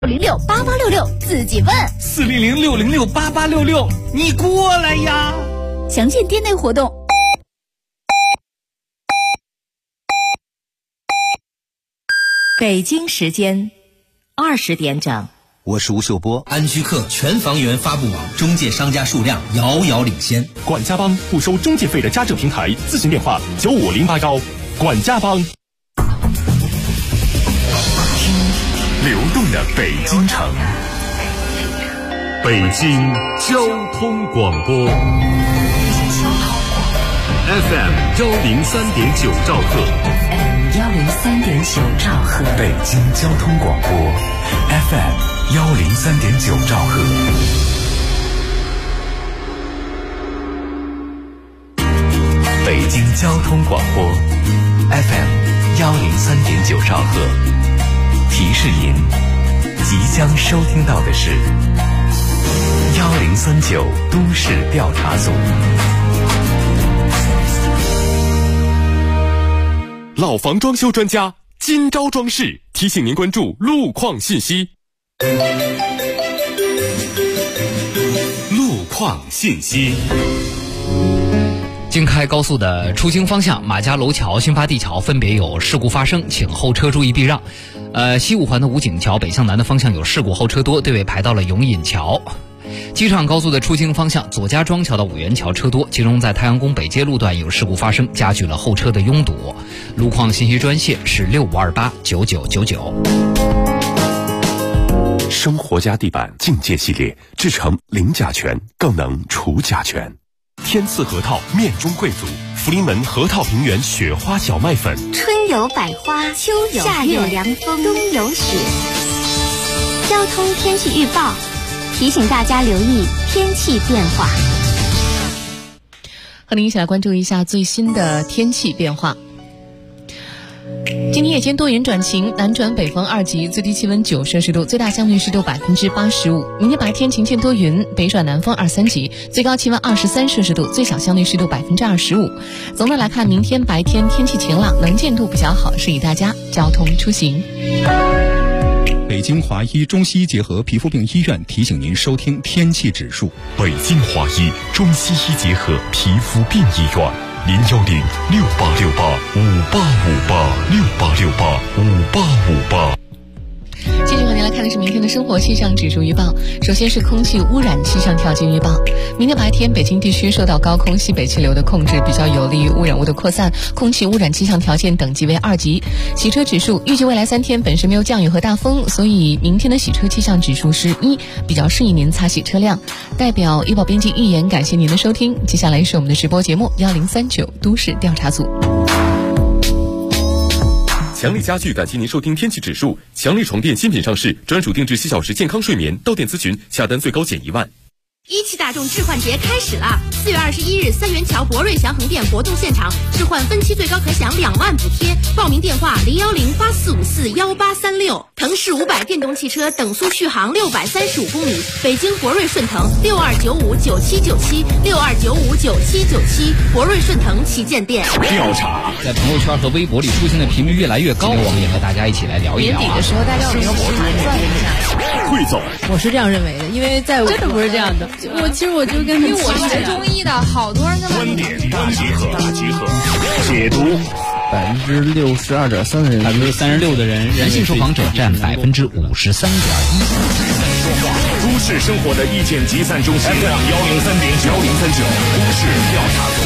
6008866自己问 400-606-8866，你过来呀！ 详见店内活动。 北京时间20点整， 我是吴秀波。 安居客全房源发布网，中介商家数量遥遥领先。 管家帮不收中介费的家政平台，咨询电话95081。管家帮。听流动的北京城，北京交通广播 FM 103.9兆赫。 103.9兆赫， 北京交通广播 FM 103.9兆赫。北京交通广播 FM 103.9兆赫。提示您，即将收听到的是1039都市调查组。老房装修专家今朝装饰提醒您关注路况信息。路况信息。 京开高速的出京方向马家楼桥、新发地桥分别有事故发生，请后车注意避让。西五环的武警桥北向南的方向有事故，后车多，队尾排到了永隐桥。机场高速的出京方向左家庄桥到五元桥车多，其中在太阳宫北街路段有事故发生，加剧了后车的拥堵。路况信息专线是65289999。 生活家地板境界系列制成零甲醛，更能除甲醛。天赐核桃面中贵族，福临门核桃平原雪花小麦粉。 春有百花，秋有夏有凉风，冬有雪。交通天气预报提醒大家留意天气变化。 和您一起来关注一下最新的天气变化。今天夜间多云转晴，南转北风2级，最低气温9摄氏度，最大相对湿度85%。明天白天晴间多云，北转南风2、3级，最高气温23摄氏度，最小相对湿度25%。总的来看，明天白天天气晴朗，能见度比较好，适宜大家交通出行。 北京华医中西医结合皮肤病医院提醒您收听天气指数。 北京华医中西医结合皮肤病医院，010-6868-5858，6868-5858。 继续和您来看的是明天的生活气象指数预报。首先是空气污染气象条件预报。明天白天北京地区受到高空西北气流的控制，比较有利于污染物的扩散，空气污染气象条件等级为2级。洗车指数预计未来3天本市没有降雨和大风，所以明天的洗车气象指数是1，比较适宜您擦洗车辆。代表医保编辑预言，感谢您的收听。接下来是我们的直播节目1039都市调查组。 强力家具感谢您收听天气指数。强力床垫新品上市，专属定制7小时健康睡眠，到店咨询下单最高减1万。 一汽大众置换节开始了！4月21日，三元桥博瑞祥恒店活动现场，置换分期最高可享2万补贴。报名电话010-8454-1836。腾势500电动汽车等速续航635公里，北京博瑞顺腾62959797，62959797，博瑞顺腾旗舰店。 调查在朋友圈和微博里出现的频率越来越高，我们也和大家一起来聊一聊。 年底的时候，大家有没有博主赚一下？ 汇总， 我是这样认为的，因为在真的不是这样的。 我就跟因为我是学中医的，好多人在观点大集合，解读。 62.3%的人 ，36%的人性受访者占53.1%。 都市生活的意见集散中心，103.9，103.9都市调查组。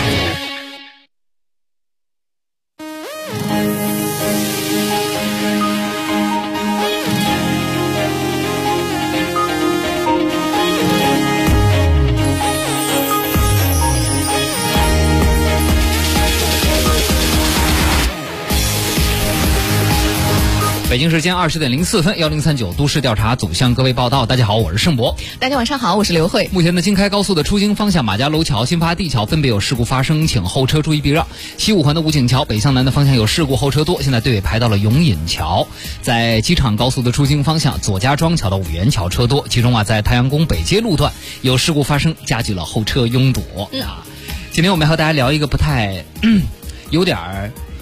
北京时间20点04分，1039都市调查组向各位报道。大家好，我是盛博。 大家晚上好，我是刘慧。 目前的京开高速的出京方向马家楼桥、新发地桥分别有事故发生，请后车注意避让。西五环的武警桥北向南的方向有事故，后车多，现在队尾排到了永隐桥。在机场高速的出京方向左家庄桥到五元桥车多，其中在太阳宫北街路段有事故发生，加剧了后车拥堵。今天我们要和大家聊一个不太有点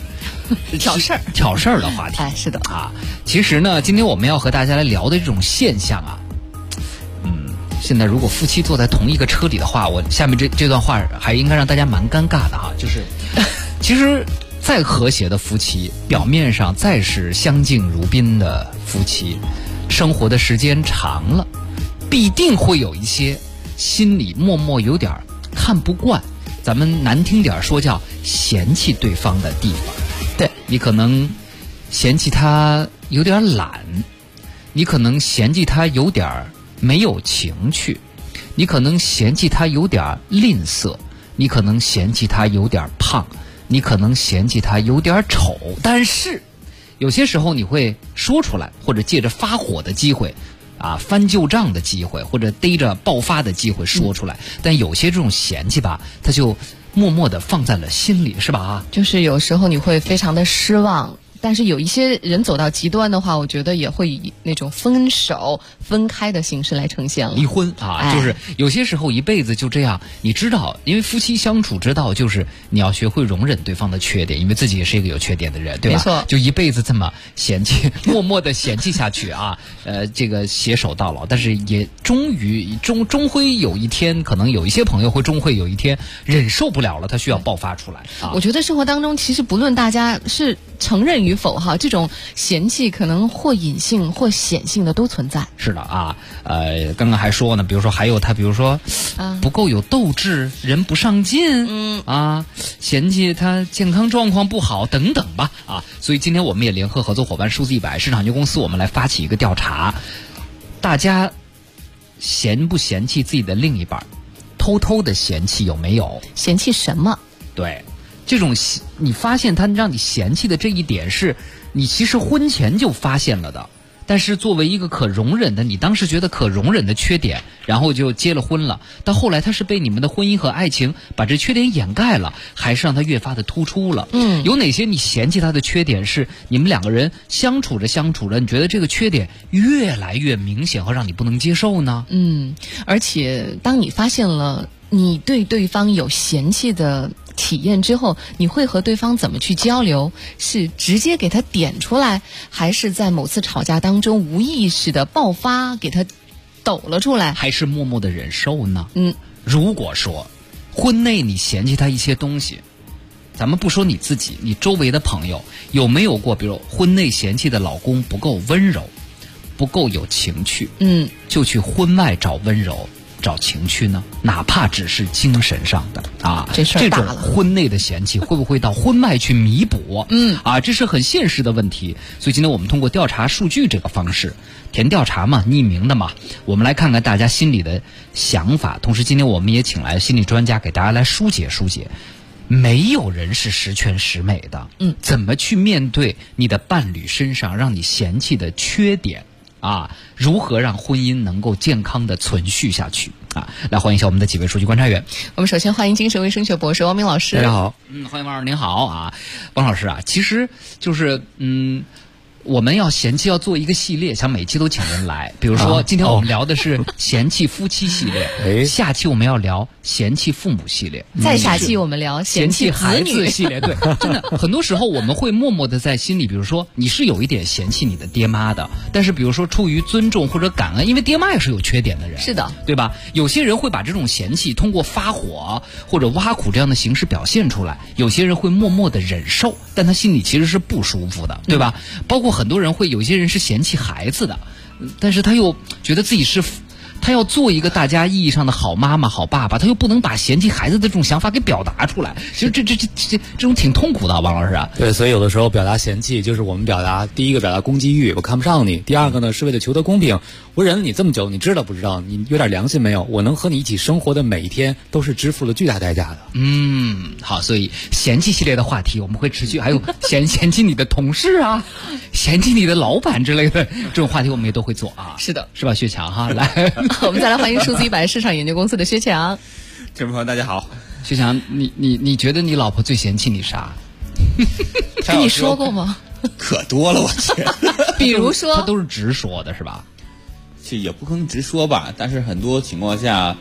挑事儿的话题。 哎，是的啊。其实呢，今天我们要和大家来聊的这种现象啊，现在如果夫妻坐在同一个车里的话，我下面这段话还应该让大家蛮尴尬的哈，就是其实再和谐的夫妻，表面上再是相敬如宾的夫妻，生活的时间长了，必定会有一些心里默默有点看不惯，咱们难听点说叫嫌弃对方的地方。对，你可能嫌弃他有点懒，你可能嫌弃他有点没有情趣，你可能嫌弃他有点吝啬，你可能嫌弃他有点胖，你可能嫌弃他有点丑。但是有些时候你会说出来，或者借着发火的机会啊，翻旧账的机会，或者逮着爆发的机会说出来。但有些这种嫌弃吧，他就默默地放在了心里，是吧？ 就是有时候你会非常的失望，但是有一些人走到极端的话，我觉得也会以那种分手分开的形式来呈现了。 离婚啊，就是有些时候一辈子就这样，你知道，因为夫妻相处之道就是你要学会容忍对方的缺点，因为自己也是一个有缺点的人，对吧？ 没错， 就一辈子这么嫌弃，默默的嫌弃下去啊，这个携手到老，但是也终会有一天，可能有一些朋友会终会有一天忍受不了了，他需要爆发出来啊。 我觉得生活当中其实不论大家是承认与否哈，这种嫌弃可能或隐性或显性的都存在。 是的啊，刚刚还说呢，比如说还有他，比如说不够有斗志，人不上进，嫌弃他健康状况不好等等吧啊。所以今天我们也联合合作伙伴数字100市场有限公司，我们来发起一个调查，大家嫌不嫌弃自己的另一半？偷偷的嫌弃有没有？ 嫌弃什么？ 对。这种你发现他让你嫌弃的这一点是你其实婚前就发现了的，但是作为一个可容忍的，你当时觉得可容忍的缺点，然后就结了婚了，但后来他是被你们的婚姻和爱情把这缺点掩盖了，还是让他越发的突出了？有哪些你嫌弃他的缺点是你们两个人相处着你觉得这个缺点越来越明显和让你不能接受呢？ 而且当你发现了你对对方有嫌弃的体验之后，你会和对方怎么去交流？是直接给他点出来，还是在某次吵架当中无意识的爆发给他抖了出来， 还是默默的忍受呢？如果说婚内你嫌弃他一些东西，咱们不说你自己，你周围的朋友有没有过，比如婚内嫌弃的老公不够温柔，不够有情趣，就去婚外找温柔找情趣呢？哪怕只是精神上的啊， 这种婚内的嫌弃会不会到婚外去弥补？这是很现实的问题。所以今天我们通过调查数据这个方式，填调查嘛，匿名的嘛，我们来看看大家心里的想法。同时今天我们也请来心理专家给大家来疏解。没有人是十全十美的，怎么去面对你的伴侣身上让你嫌弃的缺点？如何让婚姻能够健康的存续下去来欢迎一下我们的几位数据观察员。 我们首先欢迎精神卫生学博士汪明老师。 大家好。欢迎王老师，您好汪老师其实就是我们要嫌弃要做一个系列，想每期都请人来。比如说今天我们聊的是嫌弃夫妻系列，下期我们要聊嫌弃父母系列， 再下期我们聊嫌弃孩子系列。对，真的很多时候我们会默默的在心里，比如说你是有一点嫌弃你的爹妈的，但是比如说出于尊重或者感恩，因为爹妈也是有缺点的人， 是的， 对吧？有些人会把这种嫌弃通过发火或者挖苦这样的形式表现出来，有些人会默默的忍受，但他心里其实是不舒服的，对吧？包括很多人会，有些人是嫌弃孩子的，但是他又觉得自己是他要做一个大家意义上的好妈妈好爸爸，他又不能把嫌弃孩子的这种想法给表达出来，其实这种挺痛苦的王老师对，所以有的时候表达嫌弃就是我们第一个表达攻击欲，我看不上你；第二个呢是为了求得公平，我忍了你这么久，你知道不知道？你有点良心没有？我能和你一起生活的每一天都是支付了巨大代价的。 好，所以嫌弃系列的话题我们会持续，还有嫌弃你的同事嫌弃你的老板之类的这种话题我们也都会做是的， 是吧？薛强来我们再来欢迎数字100市场研究公司的薛强。 听众朋友大家好。 薛强，你觉得你老婆最嫌弃你啥？ 跟你说过吗？ 可多了，我觉得。 比如说， 他都是直说的是吧？ 这也不可能直说吧，但是很多情况下，其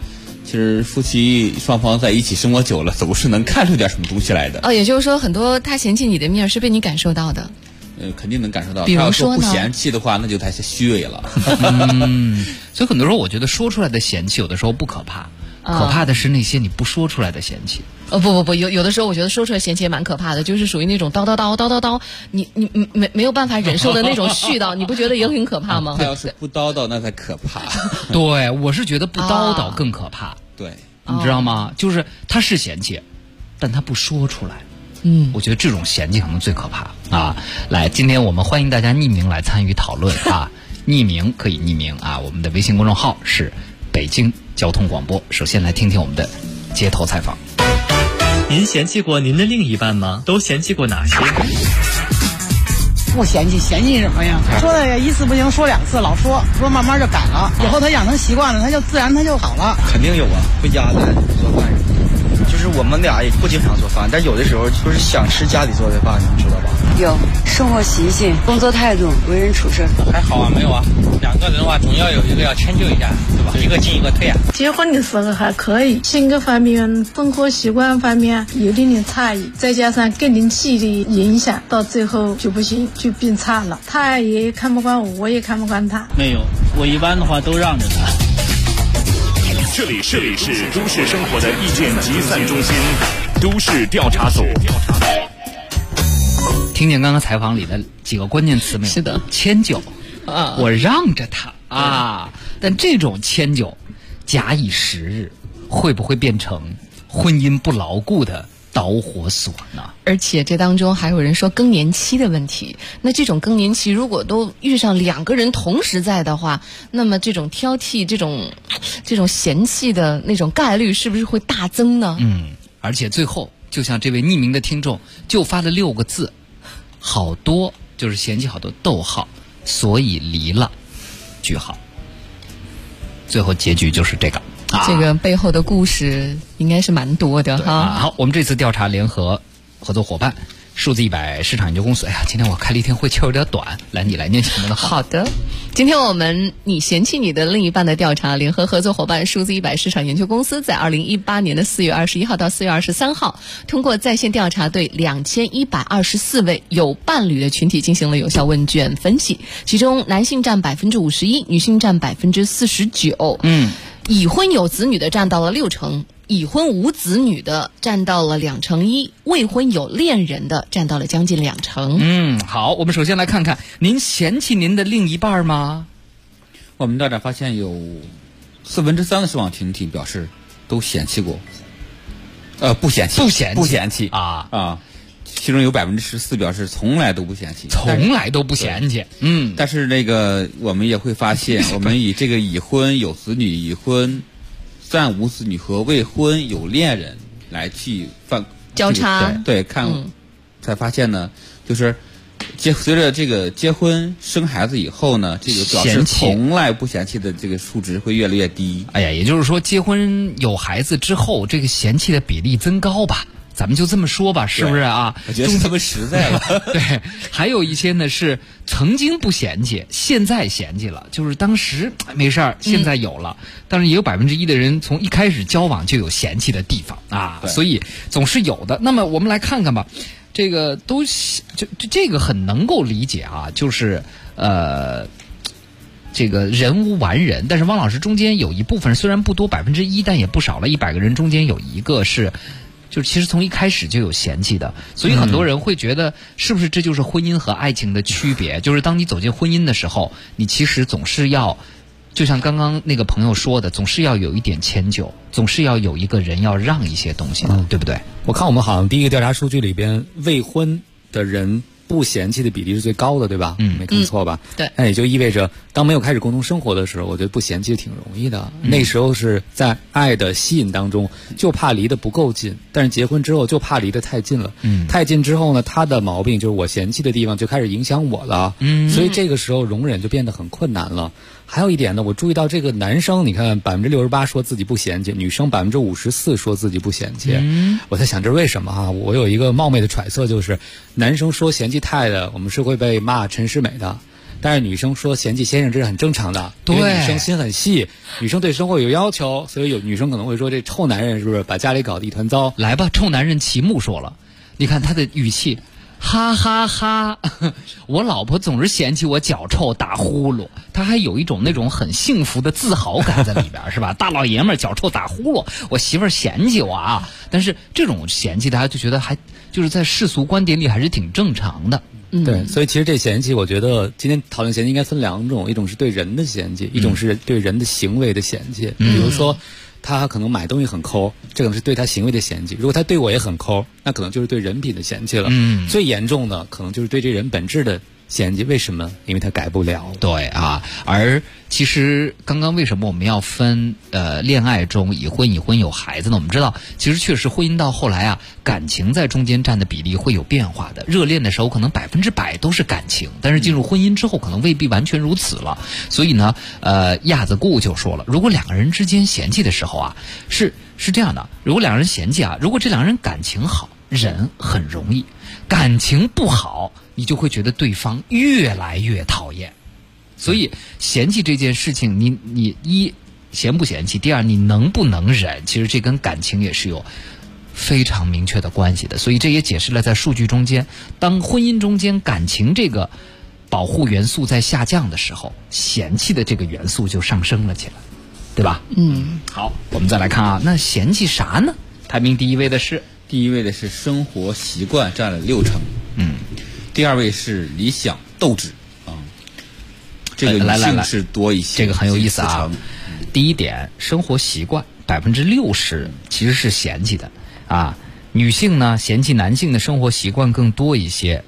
其实夫妻双方在一起生活久了，总是能看出点什么东西来的。 哦，也就是说，很多他嫌弃你的面是被你感受到的。 肯定能感受到。 比如说不嫌弃的话，那就太虚伪了。 所以很多时候，我觉得说出来的嫌弃有的时候不可怕，可怕的是那些你不说出来的嫌弃。 不，有的时候我觉得说出来嫌弃也蛮可怕的，就是属于那种叨，你没有办法忍受的那种絮叨，你不觉得也很可怕吗？ 他要是不叨叨，那才可怕。 对，我是觉得不叨叨更可怕。 对， 你知道吗？就是他是嫌弃，但他不说出来。我觉得这种嫌弃可能最可怕啊！来，今天我们欢迎大家匿名来参与讨论啊，匿名可以匿名啊，我们的微信公众号是北京交通广播。首先来听听我们的街头采访。 您嫌弃过您的另一半吗？都嫌弃过哪些？ 不嫌弃，嫌弃什么呀？说的一次不行，说2次，老说慢慢就改了。以后他养成习惯了，他就自然他就好了。 肯定有啊，回家来做饭。就是我们俩也不经常做饭，但有的时候就是想吃家里做的饭，你知道吧？ 有生活习性、工作态度、为人处事。 还好啊，没有啊。2个人的话，总要有一个要迁就一下，对吧？一个进一个退啊。 结婚的时候还可以，性格方面、生活习惯方面有点点差异，再加上更年期的影响，到最后就不行，就变差了。他也看不惯我，我也看不惯他。 没有，我一般的话都让着他。 这里是都市生活的意见集散中心，都市调查组。 听见刚刚采访里的几个关键词没有？ 是的， 迁就啊，我让着他啊。但这种迁就，假以时日，会不会变成婚姻不牢固的导火索呢？ 而且这当中还有人说更年期的问题，那这种更年期如果都遇上2个人同时在的话，那么这种挑剔、这种嫌弃的那种概率是不是会大增呢？ 而且最后就像这位匿名的听众就发了6个字，好多就是嫌弃好多逗号，所以离了句号。最后结局就是这个。 这个背后的故事应该是蛮多的哈。 好，我们这次调查联合合作伙伴数字100市场研究公司。哎呀，今天我开了一天会，气有点短。来，你来念前面的话。 好的，今天我们你嫌弃你的另一半的调查联合合作伙伴数字100市场研究公司在2018年的4月21号到4月23号，通过在线调查对2124位有伴侣的群体进行了有效问卷分析，其中男性占51%，女性占49%。已婚有子女的占到了60%，已婚无子女的占到了2%，未婚有恋人的占到了将近2%。 好，我们首先来看看，您嫌弃您的另一半吗？ 我们调查发现有3/4的受访群体表示都嫌弃过，不嫌弃啊。其中有14%表示从来都不嫌弃，但是那个我们也会发现，我们以这个已婚有子女、已婚暂无子女和未婚有恋人来去交叉看，才发现呢，就是随着这个结婚生孩子以后呢，这个表示从来不嫌弃的这个数值会越来越低。 哎呀，也就是说，结婚有孩子之后，这个嫌弃的比例增高吧。咱们就这么说吧，是不是啊？ 我觉得特别实在了。 对，还有一些呢是曾经不嫌弃，现在嫌弃了，就是当时没事儿，现在有了。当然也有1%的人从一开始交往就有嫌弃的地方啊，所以总是有的。那么我们来看看吧，这个这个很能够理解啊，就是这个人无完人，但是汪老师中间有一部分虽然不多1%，但也不少了，100个人中间有一个是。就是其实从一开始就有嫌弃的，所以很多人会觉得是不是这就是婚姻和爱情的区别？就是当你走进婚姻的时候，你其实总是要，就像刚刚那个朋友说的，总是要有一点迁就，总是要有一个人要让一些东西的，对不对？ 我看我们好像第一个调查数据里边，未婚的人不嫌弃的比例是最高的，对吧？没看错吧？ 对。 那也就意味着，当没有开始共同生活的时候，我觉得不嫌弃挺容易的。那时候是在爱的吸引当中，就怕离得不够近；但是结婚之后，就怕离得太近了。太近之后呢，他的毛病就是我嫌弃的地方就开始影响我了。所以这个时候容忍就变得很困难了。还有一点呢，我注意到这个男生，你看68%说自己不嫌弃，女生54%说自己不嫌弃。我在想这是为什么啊？我有一个冒昧的揣测，就是男生说嫌弃太的，我们是会被骂陈世美的； 但是女生说嫌弃先生这是很正常的， 对， 因为女生心很细，女生对生活有要求，所以有女生可能会说这臭男人是不是把家里搞得一团糟？ 来吧，臭男人齐木说了，你看他的语气。哈哈哈！我老婆总是嫌弃我脚臭打呼噜，她还有一种那种很幸福的自豪感在里边，是吧？大老爷们儿脚臭打呼噜，我媳妇儿嫌弃我啊！但是这种嫌弃，大家就觉得还就是在世俗观点里还是挺正常的。 对，所以其实这嫌弃，我觉得今天讨论嫌弃应该分两种，一种是对人的嫌弃，一种是对人的行为的嫌弃。比如说，他可能买东西很抠，这可能是对他行为的嫌弃；如果他对我也很抠，那可能就是对人品的嫌弃了。最严重的可能就是对这人本质的嫌弃。为什么？因为他改不了。 对啊，而其实刚刚为什么我们要分恋爱中已婚有孩子呢？我们知道，其实确实婚姻到后来啊，感情在中间占的比例会有变化的。热恋的时候可能100%都是感情，但是进入婚姻之后可能未必完全如此了。所以呢，亚子顾就说了，如果两个人之间嫌弃的时候啊，是这样的，如果两个人嫌弃啊，如果这两个人感情好，忍很容易；感情不好，你就会觉得对方越来越讨厌。所以嫌弃这件事情，你一嫌不嫌弃，第二你能不能忍，其实这跟感情也是有非常明确的关系的。所以这也解释了在数据中间，当婚姻中间感情这个保护元素在下降的时候，嫌弃的这个元素就上升了起来，对吧？好，我们再来看啊，那嫌弃啥呢？排名第一位的是生活习惯，占了6成。第二位是理想斗志啊，这个女性是多一些， 这个很有意思啊。第一点，生活习惯60%其实是嫌弃的啊。女性呢嫌弃男性的生活习惯更多一些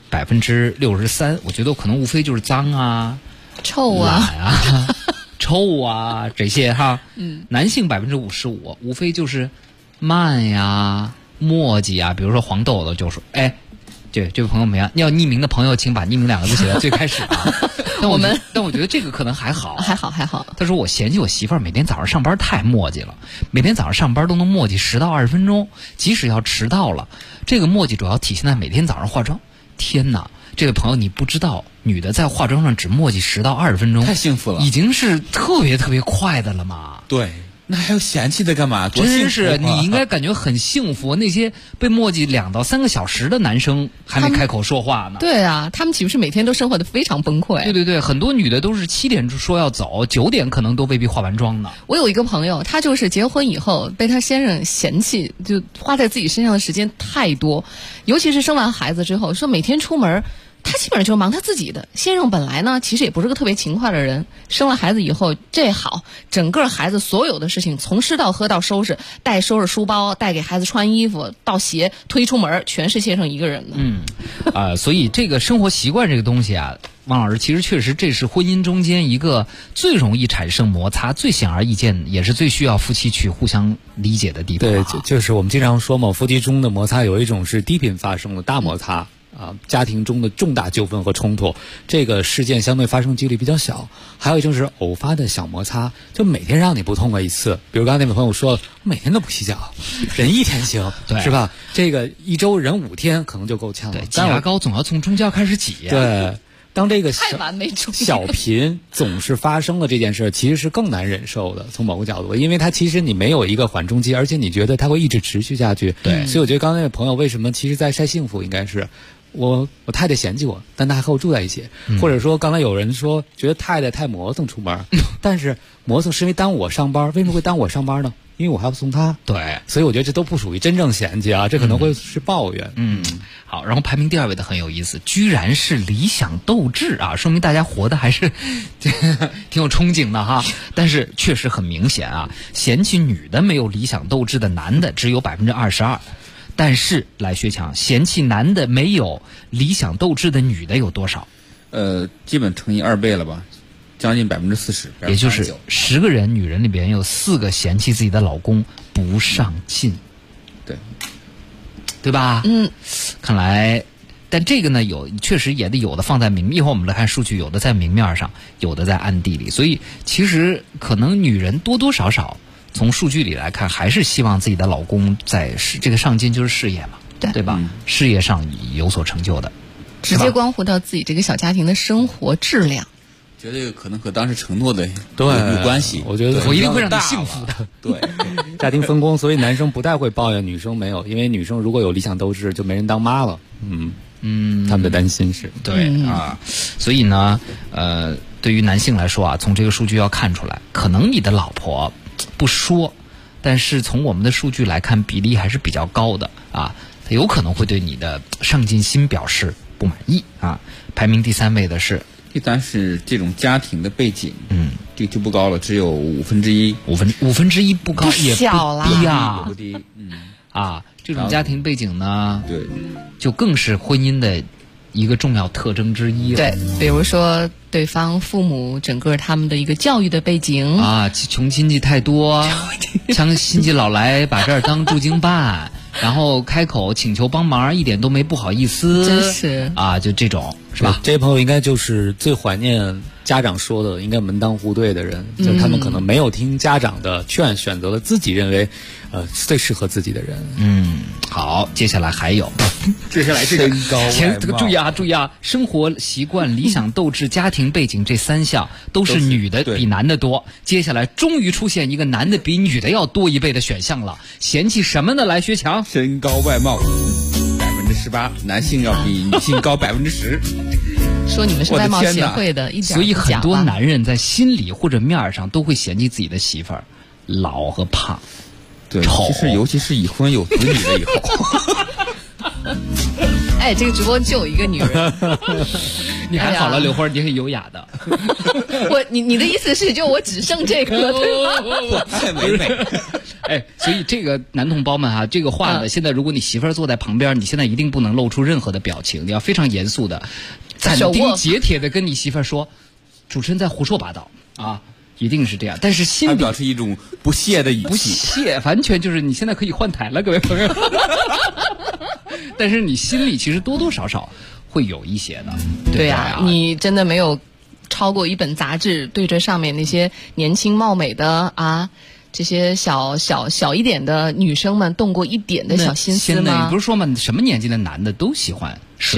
，63%。我觉得可能无非就是脏啊、 臭啊、 臭啊这些哈。男性55%，无非就是慢呀、磨叽啊。比如说黄豆豆就说：“哎，这位朋友们，要匿名的朋友，请把匿名2个字写在最开始啊。”但我觉得这个可能还好。他说我嫌弃我媳妇儿每天早上上班太磨叽了，每天早上上班都能磨叽10到20分钟，即使要迟到了，这个磨叽主要体现在每天早上化妆。天哪，这位朋友你不知道，女的在化妆上只磨叽10到20分钟， 太幸福了， 已经是特别特别快的了嘛。 对。那还要嫌弃的干嘛？ 真是，你应该感觉很幸福。那些被磨叽2到3个小时的男生还没开口说话呢。 对啊，他们岂不是每天都生活得非常崩溃？ 对，很多女的都是7点说要走，9点可能都未必化完妆呢。 我有一个朋友，他就是结婚以后被他先生嫌弃，就花在自己身上的时间太多，尤其是生完孩子之后，说每天出门他基本上就是忙他自己的。先生本来呢其实也不是个特别勤快的人，生了孩子以后这好，整个孩子所有的事情从吃到喝到收拾，带收拾书包，带给孩子穿衣服到鞋推出门，全是先生一个人的。 所以这个生活习惯这个东西啊，汪老师，其实确实这是婚姻中间一个最容易产生摩擦、最显而易见，也是最需要夫妻去互相理解的地方。 对，就是我们经常说嘛，夫妻中的摩擦有一种是低频发生的大摩擦。家庭中的重大纠纷和冲突，这个事件相对发生几率比较小。还有一种是偶发的小摩擦，就每天让你不痛快一次。比如刚才那位朋友说，每天都不洗脚，忍1天行，是吧？这个1周忍5天可能就够呛了。 挤牙膏总要从中间开始挤。 对，当这个太完美主义小频总是发生了这件事，其实是更难忍受的。从某个角度，因为它其实你没有一个缓冲期，而且你觉得它会一直持续下去。 对， 所以我觉得刚才那位朋友为什么其实在晒幸福，应该是。我太太嫌弃我，但她还和我住在一起。或者说，刚才有人说觉得太太太磨蹭出门，但是磨蹭是因为耽误我上班。为什么会耽误我上班呢？因为我还要送她。 对， 所以我觉得这都不属于真正嫌弃啊，这可能会是抱怨。 好，然后排名第2位的很有意思，居然是理想斗志啊，说明大家活的还是挺有憧憬的哈。但是确实很明显啊，嫌弃女的没有理想斗志的男的只有22%。但是来薛强，嫌弃男的没有理想斗志的女的有多少？ 基本乘以2倍了吧，将近40%， 也就是10个人女人里边有4个嫌弃自己的老公不上进，对吧？看来，但这个呢确实也得有的放在明，一会儿我们来看数据，有的在明面上，有的在暗地里，所以其实可能女人多多少少。从数据里来看，还是希望自己的老公在这个上进就是事业嘛，对吧？事业上有所成就的， 直接关乎到自己这个小家庭的生活质量。 觉得可能和当时承诺的对有关系。 我觉得我一定会让你幸福的。 对， 家庭分工，所以男生不太会抱怨女生没有，因为女生如果有理想斗志，就没人当妈了。他们的担心是对啊，所以呢，对于男性来说啊，从这个数据要看出来，可能你的老婆不说，但是从我们的数据来看，比例还是比较高的啊，他有可能会对你的上进心表示不满意啊。排名第3位的是。 第3是这种家庭的背景，这个就不高了，只有1/5， 五分之一不高，也小啦， 不低呀， 不低， 这种家庭背景呢， 对， 就更是婚姻的一个重要特征之一了。 对，比如说对方父母整个他们的一个教育的背景啊，穷亲戚太多，像亲戚老来把这儿当驻京办，然后开口请求帮忙，一点都没不好意思， 真是啊，就这种是吧？ 这些朋友应该就是最怀念家长说的应该门当户对的人，就是他们可能没有听家长的劝，选择了自己认为最适合自己的人。 好，接下来还有， 接下来这个身高外貌， 注意啊，生活习惯、理想斗志、家庭背景这3项都是女的比男的多。接下来终于出现一个男的比女的要多1倍的选项了，嫌弃什么呢？来，薛强， 身高外貌18%，男性要比女性高10%。 说你们是外貌协会的，一点所以很多男人在心里或者面上都会嫌弃自己的媳妇儿老和胖， 对， 丑， 尤其是已婚有子女了以后。 哎，这个直播就有一个女人， 你还好了，刘花，你很优雅的。 你的意思是，就我只剩这个了，对吗？ 太美。 哎，所以这个男同胞们啊，这个话呢，现在如果你媳妇儿坐在旁边，你现在一定不能露出任何的表情，你要非常严肃的、斩钉截铁的跟你媳妇儿说，主持人在胡说八道啊。一定是这样，但是心里表示一种不屑的语气， 不屑，完全就是你现在可以换台了，各位朋友。但是你心里其实多多少少会有一些的。 对呀，你真的没有超过一本杂志对着上面那些年轻貌美的啊，这些小一点的女生们动过一点的小心思吗？ 你不是说嘛，什么年纪的男的都喜欢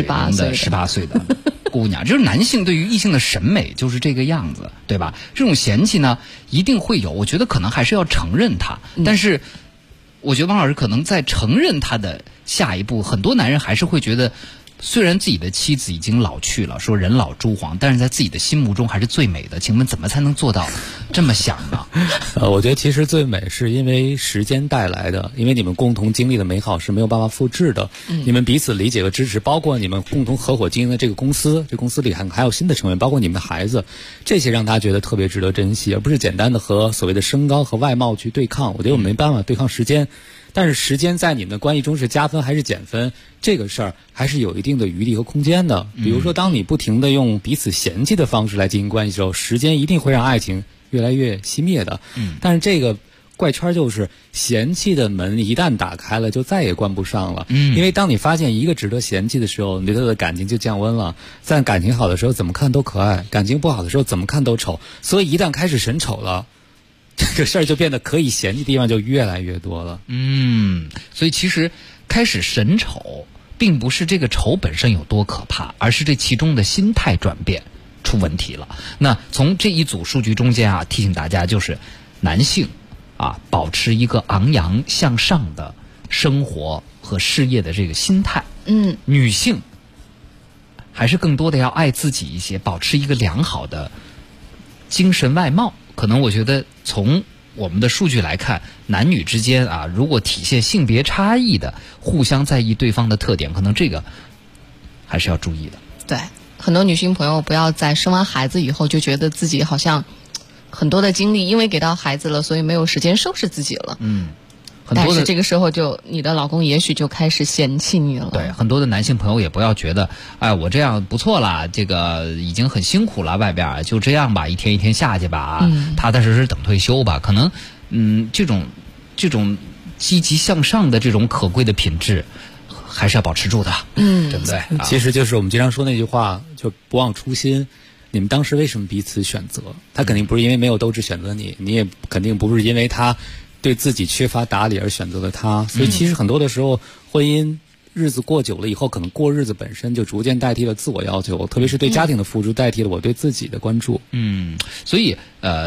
18岁的姑娘，就是男性对于异性的审美就是这个样子，对吧？这种嫌弃呢，一定会有，我觉得可能还是要承认它，但是我觉得王老师可能在承认他的下一步，很多男人还是会觉得，虽然自己的妻子已经老去了，说人老珠黄，但是在自己的心目中还是最美的。请问怎么才能做到这么想呢？ 我觉得其实最美是因为时间带来的，因为你们共同经历的美好是没有办法复制的。你们彼此理解和支持，包括你们共同合伙经营的这个公司，这公司里还有新的成员，包括你们的孩子，这些让他觉得特别值得珍惜，而不是简单的和所谓的身高和外貌去对抗。我觉得我们没办法对抗时间。但是时间在你们的关系中是加分还是减分，这个事儿还是有一定的余地和空间的。比如说，当你不停的用彼此嫌弃的方式来进行关系的时候，时间一定会让爱情越来越熄灭的。但是这个怪圈就是嫌弃的门一旦打开了，就再也关不上了。因为当你发现一个值得嫌弃的时候，你对他的感情就降温了。在感情好的时候怎么看都可爱，感情不好的时候怎么看都丑。所以一旦开始审丑了，这个事儿就变得可以嫌弃的地方就越来越多了。 所以其实开始审丑，并不是这个丑本身有多可怕，而是这其中的心态转变出问题了。那从这一组数据中间啊，提醒大家就是男性啊，保持一个昂扬向上的生活和事业的这个心态。女性还是更多的要爱自己一些，保持一个良好的精神外貌。可能我觉得从我们的数据来看，男女之间啊，如果体现性别差异的，互相在意对方的特点，可能这个还是要注意的。 对，很多女性朋友不要在生完孩子以后就觉得自己好像很多的精力因为给到孩子了，所以没有时间收拾自己了。但是这个时候就你的老公也许就开始嫌弃你了。 对，很多的男性朋友也不要觉得，哎，我这样不错啦，这个已经很辛苦了，外边就这样吧，一天一天下去吧，踏踏实实等退休吧。可能，这种积极向上的这种可贵的品质，还是要保持住的，对不对？ 其实就是我们经常说那句话，就不忘初心。你们当时为什么彼此选择？他肯定不是因为没有斗志选择你，你也肯定不是因为他对自己缺乏打理而选择了他。所以其实很多的时候，婚姻日子过久了以后，可能过日子本身就逐渐代替了自我要求，特别是对家庭的付出代替了我对自己的关注。 所以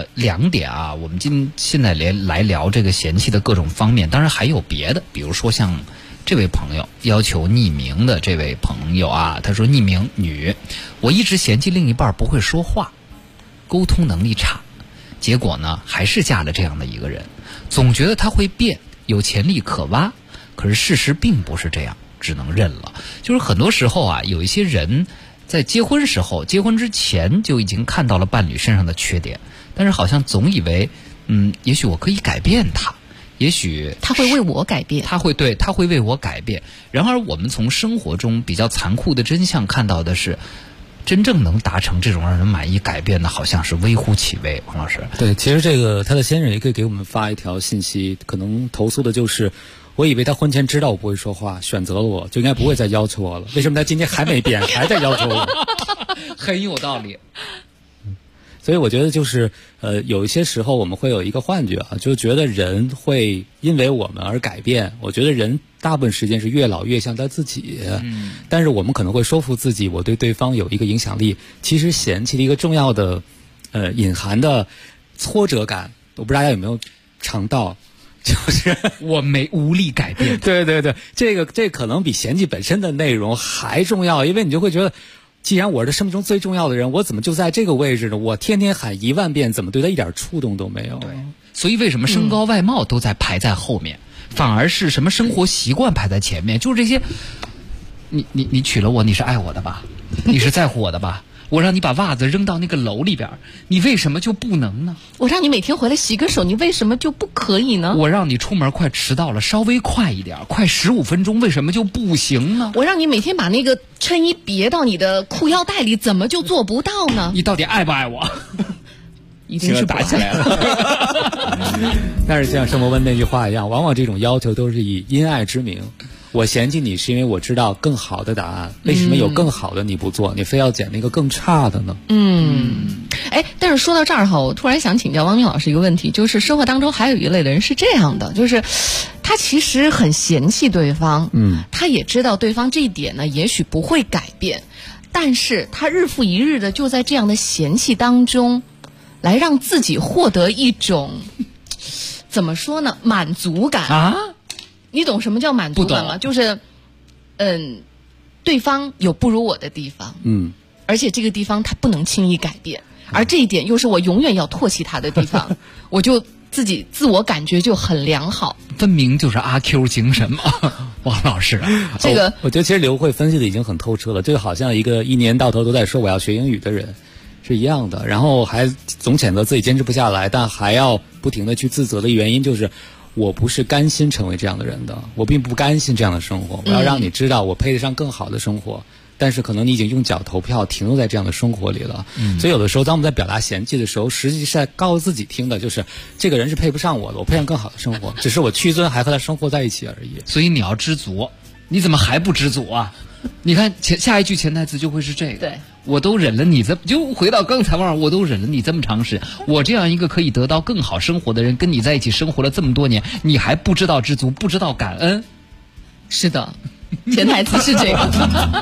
2点啊，我们现在来聊这个嫌弃的各种方面，当然还有别的，比如说像这位朋友要求匿名的这位朋友啊，他说匿名女，我一直嫌弃另一半不会说话，沟通能力差，结果呢还是嫁了这样的一个人，总觉得他会变，有潜力可挖，可是事实并不是这样，只能认了。就是很多时候啊，有一些人在结婚之前就已经看到了伴侣身上的缺点，但是好像总以为也许我可以改变他，也许他会为我改变， 他会为我改变。然而我们从生活中比较残酷的真相看到的是，真正能达成这种让人满意改变的好像是微乎其微。王老师， 对，其实这个他的先生也可以给我们发一条信息，可能投诉的就是我以为他婚前知道我不会说话，选择了我就应该不会再要求我了，为什么他今天还没变还在要求我？ 很有道理。 所以我觉得就是有一些时候我们会有一个幻觉啊，就觉得人会因为我们而改变。我觉得人大部分时间是越老越像他自己，但是我们可能会说服自己我对对方有一个影响力。其实嫌弃的一个重要的隐含的挫折感，我不知道大家有没有尝到，就是我无力改变。 对对对，这可能比嫌弃本身的内容还重要，因为你就会觉得，既然我是生命中最重要的人，我怎么就在这个位置呢？我天天喊10000遍，怎么对他一点触动都没有？ 对，所以为什么身高外貌都在排在后面，反而是什么生活习惯排在前面？就是这些，你娶了我，你是爱我的吧？你是在乎我的吧？我让你把袜子扔到那个篓里边，你为什么就不能呢？ 我让你每天回来洗个手，你为什么就不可以呢？ 我让你出门快迟到了，稍微快一点，快15分钟，为什么就不行呢？ 我让你每天把那个衬衣别到你的裤腰带里，怎么就做不到呢？ 你到底爱不爱我？ 一定是打起来了。但是像盛博文那句话一样，往往这种要求都是以因爱之名。我嫌弃你是因为我知道更好的答案，为什么有更好的你不做，你非要捡那个更差的呢？ 但是说到这儿哈，我突然想请教汪明老师一个问题，就是生活当中还有一类的人是这样的，就是他其实很嫌弃对方，他也知道对方这一点呢也许不会改变，但是他日复一日的就在这样的嫌弃当中来让自己获得一种怎么说呢，满足感啊。你懂什么叫满足感吗？就是对方有不如我的地方，而且这个地方他不能轻易改变，而这一点又是我永远要唾弃他的地方，我就自己自我感觉就很良好， 分明就是阿 Q 精神嘛。王老师， 这个我觉得其实刘慧分析的已经很透彻了，这个好像一个一年到头都在说我要学英语的人是一样的，然后还总谴责自己坚持不下来，但还要不停的去自责的原因就是我不是甘心成为这样的人的，我并不甘心这样的生活，我要让你知道我配得上更好的生活，但是可能你已经用脚投票停留在这样的生活里了。所以有的时候当我们在表达嫌弃的时候，实际是在告诉自己听的就是这个人是配不上我的，我配上更好的生活，只是我屈尊还和他生活在一起而已。 所以你要知足，你怎么还不知足啊？你看下一句潜台词就会是这个， 对， 我都忍了你就回到刚才我都忍了你这么长时间，我这样一个可以得到更好生活的人跟你在一起生活了这么多年，你还不知道知足，不知道感恩。 是的，潜台词是这个。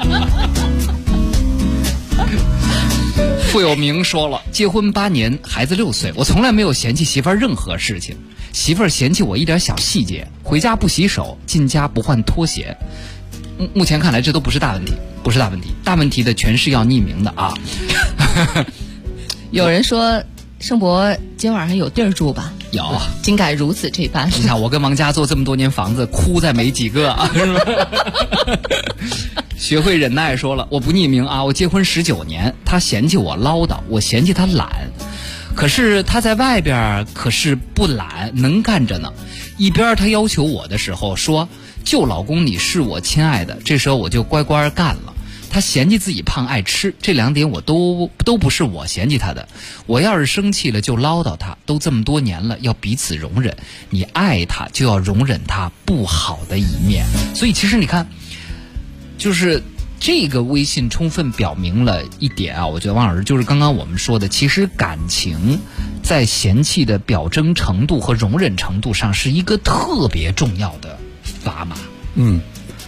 傅有明说了，结婚8年，孩子6岁，我从来没有嫌弃媳妇儿任何事情，媳妇儿嫌弃我一点小细节，回家不洗手，进家不换拖鞋。目前看来这都不是大问题，大问题的全是要匿名的啊。 有人说盛博今晚上有地儿住吧？ 有， 竟敢如此这般。 你看我跟王家做这么多年房子，哭在没几个啊，是吧？学会忍耐说了，我不匿名啊，我结婚19年，他嫌弃我唠叨，我嫌弃他懒，可是他在外边可是不懒，能干着呢。一边他要求我的时候说，就老公你是我亲爱的，这时候我就乖乖干了。他嫌弃自己胖爱吃，这2点我都不是我嫌弃他的，我要是生气了就唠叨他，都这么多年了，要彼此容忍，你爱他就要容忍他不好的一面。所以其实你看，就是这个微信充分表明了一点啊，我觉得王老师就是刚刚我们说的，其实感情在嫌弃的表征程度和容忍程度上是一个特别重要的砝码。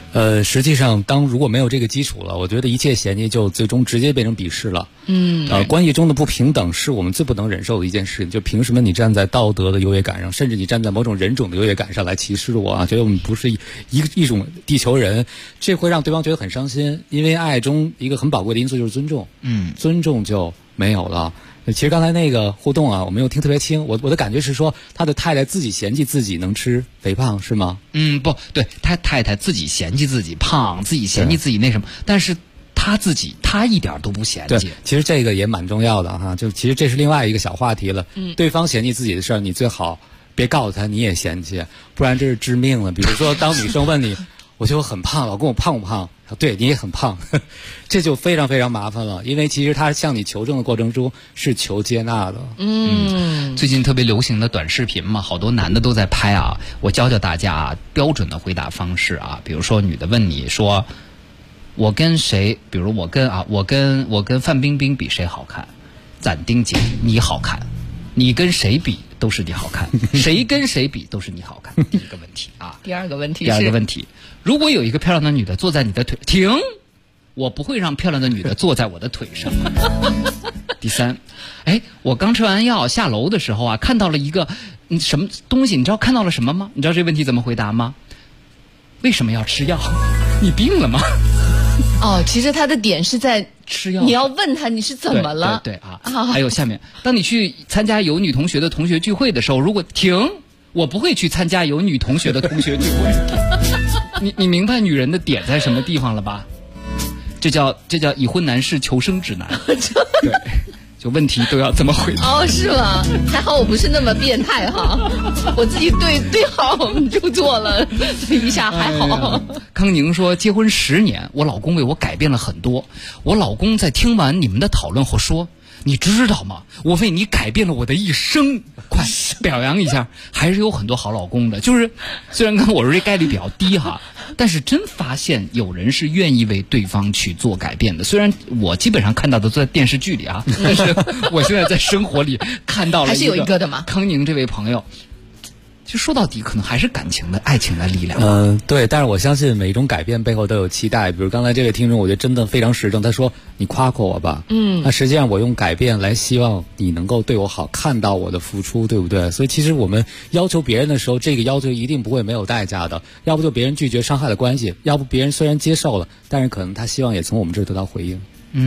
实际上如果没有这个基础了，我觉得一切嫌弃就最终直接变成鄙视了。关系中的不平等是我们最不能忍受的一件事情，就凭什么你站在道德的优越感上，甚至你站在某种人种的优越感上来歧视我啊？觉得我们不是一种地球人，这会让对方觉得很伤心。因为爱中一个很宝贵的因素就是尊重，尊重就没有了。其实刚才那个互动啊，我没有听特别清。我的感觉是说，他的太太自己嫌弃自己能吃肥胖，是吗？ 不对，他太太自己嫌弃自己胖，自己嫌弃自己那什么，但是他一点都不嫌弃。 对，其实这个也蛮重要的哈。就其实这是另外一个小话题了。对方嫌弃自己的事儿，你最好别告诉他你也嫌弃，不然这是致命了。比如说，当女生问你，我觉得我很胖，老公我胖不胖？对，你也很胖，这就非常非常麻烦了。因为其实他向你求证的过程中是求接纳的。 最近特别流行的短视频嘛，好多男的都在拍啊。我教大家啊，标准的回答方式啊。比如说女的问你说，我跟谁？比如我跟范冰冰比谁好看？斩钉截铁，你好看。你跟谁比都是你好看，谁跟谁比都是你好看。第一个问题啊。 第二个问题， 如果有一个漂亮的女的坐在你的腿，停，我不会让漂亮的女的坐在我的腿上。第三，我刚吃完药下楼的时候啊，看到了一个什么东西，你知道看到了什么吗？你知道这问题怎么回答吗？为什么要吃药？你病了吗？ 其实他的点是在吃药， 你要问他你是怎么了？ 对啊。还有下面，当你去参加有女同学的同学聚会的时候，如果停，我不会去参加有女同学的同学聚会。你明白女人的点在什么地方了吧？这叫已婚男士求生指南。对，就问题都要这么回答。 是吗？还好我不是那么变态哈，我自己对好就做了一下，还好。 康宁说，结婚10年，我老公为我改变了很多。我老公在听完你们的讨论后说，你知道吗？我为你改变了我的一生，快表扬一下。还是有很多好老公的，就是虽然跟我说这概率比较低哈，但是真发现有人是愿意为对方去做改变的。虽然我基本上看到的都在电视剧里啊，但是我现在在生活里看到了还是有一个的嘛。 康宁这位朋友，就说到底可能还是感情的爱情的力量。 对，但是我相信每一种改变背后都有期待。比如刚才这位听众，我觉得真的非常实证。他说：“你夸夸我吧。”那实际上我用改变来希望你能够对我好，看到我的付出，对不对？所以其实我们要求别人的时候，这个要求一定不会没有代价的。要不就别人拒绝伤害了关系，要不别人虽然接受了，但是可能他希望也从我们这儿得到回应。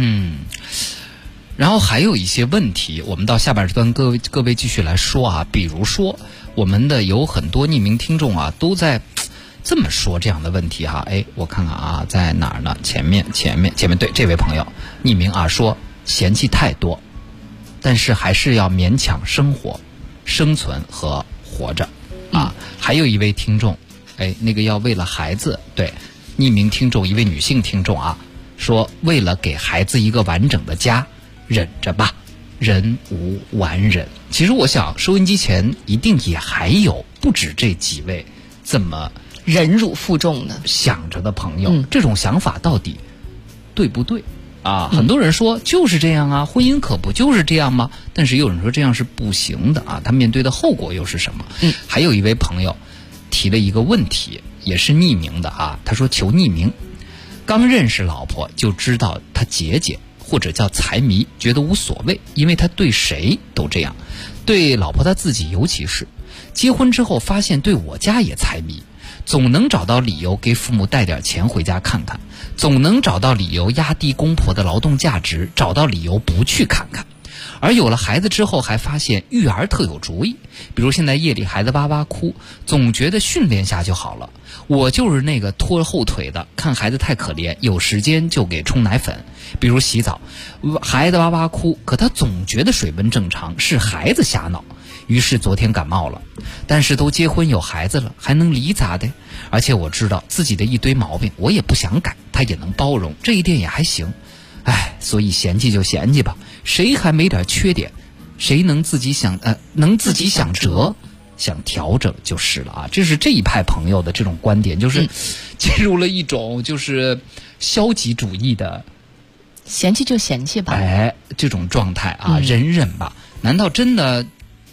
然后还有一些问题，我们到下半时段各位继续来说啊。比如说，我们的有很多匿名听众啊，都在这么说这样的问题哈。我看看啊，在哪儿呢？前面，对，这位朋友匿名啊说，嫌弃太多，但是还是要勉强生活、生存和活着啊。还有一位听众，那个要为了孩子，对，匿名听众一位女性听众啊，说为了给孩子一个完整的家，忍着吧，人无完人。其实我想收音机前一定也还有不止这几位这么忍辱负重的想着的朋友。这种想法到底对不对啊？很多人说就是这样啊，婚姻可不就是这样吗？但是也有人说这样是不行的啊，他面对的后果又是什么？还有一位朋友提了一个问题，也是匿名的啊，他说求匿名，刚认识老婆就知道她节俭或者叫财迷，觉得无所谓，因为他对谁都这样，对老婆他自己尤其是。结婚之后发现对我家也财迷，总能找到理由给父母带点钱回家看看，总能找到理由压低公婆的劳动价值，找到理由不去看看。而有了孩子之后还发现育儿特有主意，比如现在夜里孩子哇哇哭，总觉得训练下就好了。我就是那个拖后腿的，看孩子太可怜，有时间就给冲奶粉。比如洗澡，孩子哇哇哭，可他总觉得水温正常，是孩子瞎闹，于是昨天感冒了。但是都结婚有孩子了，还能离咋的？而且我知道自己的一堆毛病，我也不想改，他也能包容，这一点也还行。所以嫌弃就嫌弃吧，谁还没点缺点？谁能自己想辙，想调整就是了啊。这是这一派朋友的这种观点，就是进入了一种就是消极主义的嫌弃就嫌弃吧， 这种状态啊，忍忍吧。难道真的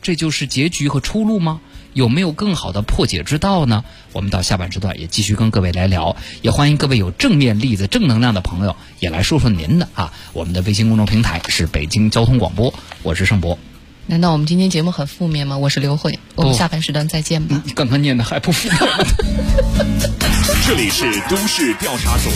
这就是结局和出路吗？有没有更好的破解之道呢？我们到下半时段也继续跟各位来聊，也欢迎各位有正面例子、正能量的朋友也来说说您的啊。我们的微信公众平台是北京交通广播，我是盛博。 难道我们今天节目很负面吗？我是刘慧，我们下半时段再见吧。 你刚才念的还不负面吗？ 这里是都市调查组。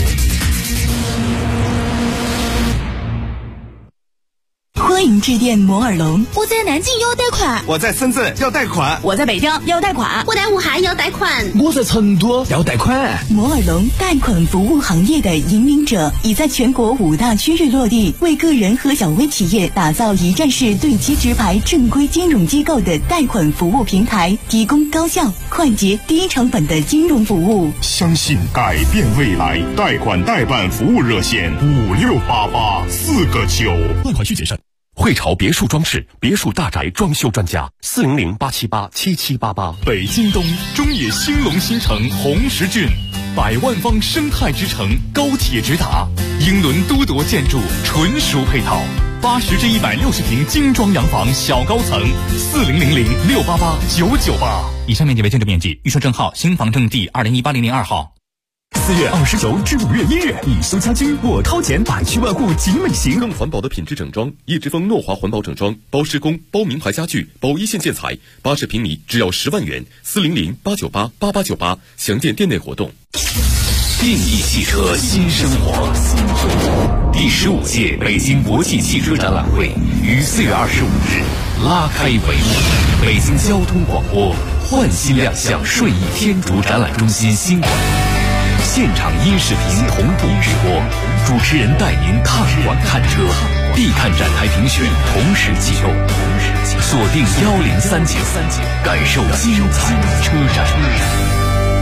欢迎致电摩尔龙，我在南京要贷款， 我在深圳要贷款， 我在北京要贷款， 我在武汉要贷款， 我在成都要贷款。 摩尔龙贷款服务行业的引领者，已在全国5大区域落地，为个人和小微企业打造一站式对接直排正规金融机构的贷款服务平台，提供高效、快捷、低成本的金融服务。 相信改变未来，贷款代办服务热线5688-4个9， 贷款需谨慎。汇潮别墅装饰，别墅大宅装修专家，400-878-7788。 北京东中野兴隆新城红石郡，100万方生态之城，高铁直达，英伦都铎建筑纯属配套，80至160平精装洋房小高层，4000-688-998。以上面积为建筑面积，预售证号新房证第2018-002号。 4月29至5月1日，你修家居，我掏钱，百趣万户集美行。 更环保的品质整装，叶之峰诺华环保整装，包施工，包名牌家具，包一线建材，80平米只要10万元，400-898-8898，详见店内活动。 定义汽车新生活。第15届北京国际汽车展览会于4月25日拉开帷幕。北京交通广播焕新亮相顺义天竺展览中心新馆，现场音视频同步直播，主持人带您看馆看车，必看展台评选同时启动，锁定1039，感受精彩车展。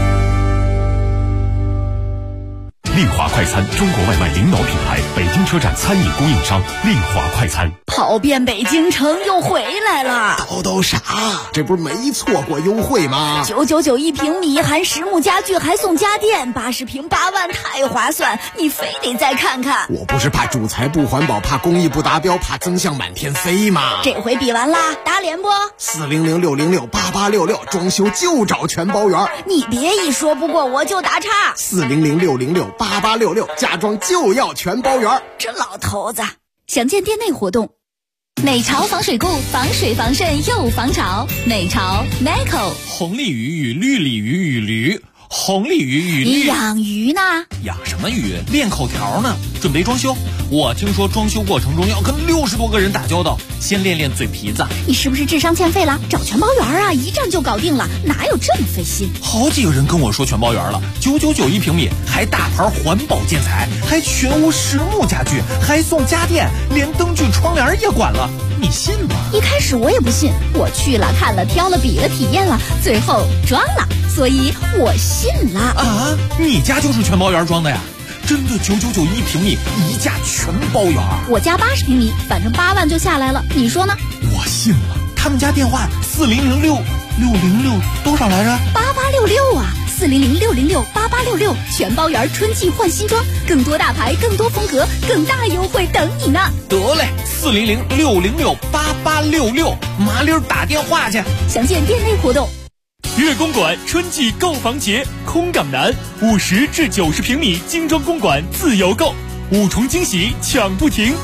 丽华快餐，中国外卖领导品牌，北京车站餐饮供应商，丽华快餐。 跑遍北京城又回来了， 叨啥？这不是没错过优惠吗 ？999一平米，含实木家具还送家电，80平8万，太划算！你非得再看看。 我不是怕主材不环保，怕工艺不达标，怕增项满天飞吗？ 这回比完啦，打脸不 ？400-606-8866，装修就找全包圆。 你别一说不过我就打岔。 400-606-8866，家装就要全包圆。 这老头子，详见店内活动。美潮防水固，防水防渗又防潮。美潮 Nico。 红鲤鱼与绿鲤鱼与驴，红鲤鱼与绿。 你养鱼呢？ 养什么鱼？练口条呢，准备装修。我听说装修过程中要跟60多个人打交道，先练练嘴皮子。 你是不是智商欠费了？找全包圆啊，一站就搞定了，哪有这么费心？ 好几个人跟我说全包圆了，999一平米，还大牌环保建材，还全屋实木家具，还送家电，连灯具窗帘也管了，你信吗？ 一开始我也不信，我去了看了挑了比了体验了，最后装了，所以我信了。 啊，你家就是全包圆装的呀？真的999一平米，一价全包圆。 我家80平米，反正8万就下来了，你说呢？ 我信了。他们家电话4006606多少来着 ？8866啊，400668866，全包圆，春季换新装，更多大牌，更多风格，更大优惠等你呢。 得嘞，400668866，麻溜打电话去。 详见店内活动。 粤公馆春季购房节，空港南50至90平米精装公馆自由购，5重惊喜抢不停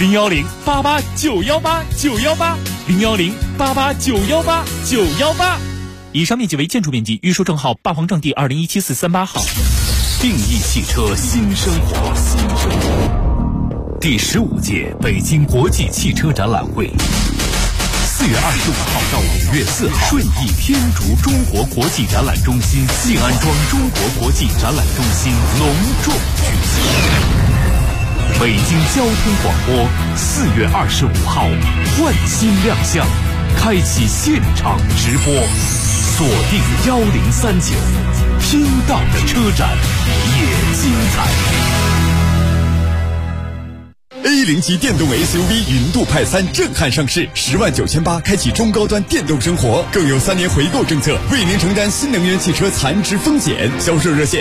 ，010-88-918-918，010-88-918-918。以上面积为建筑面积，预售证号霸王证第2017438号。 定义汽车新生活。第15届北京国际汽车展览会，4月25号到5月4号，顺义天竺中国国际展览中心西安庄中国国际展览中心隆重举行。北京交通广播4月25号焕新亮相，开启现场直播，锁定1039，听到的车展也精彩。 A0级电动 SUV 云度派3震撼上市，10.98万开启中高端电动生活，更有3年回购政策，为您承担新能源汽车残值风险。销售热线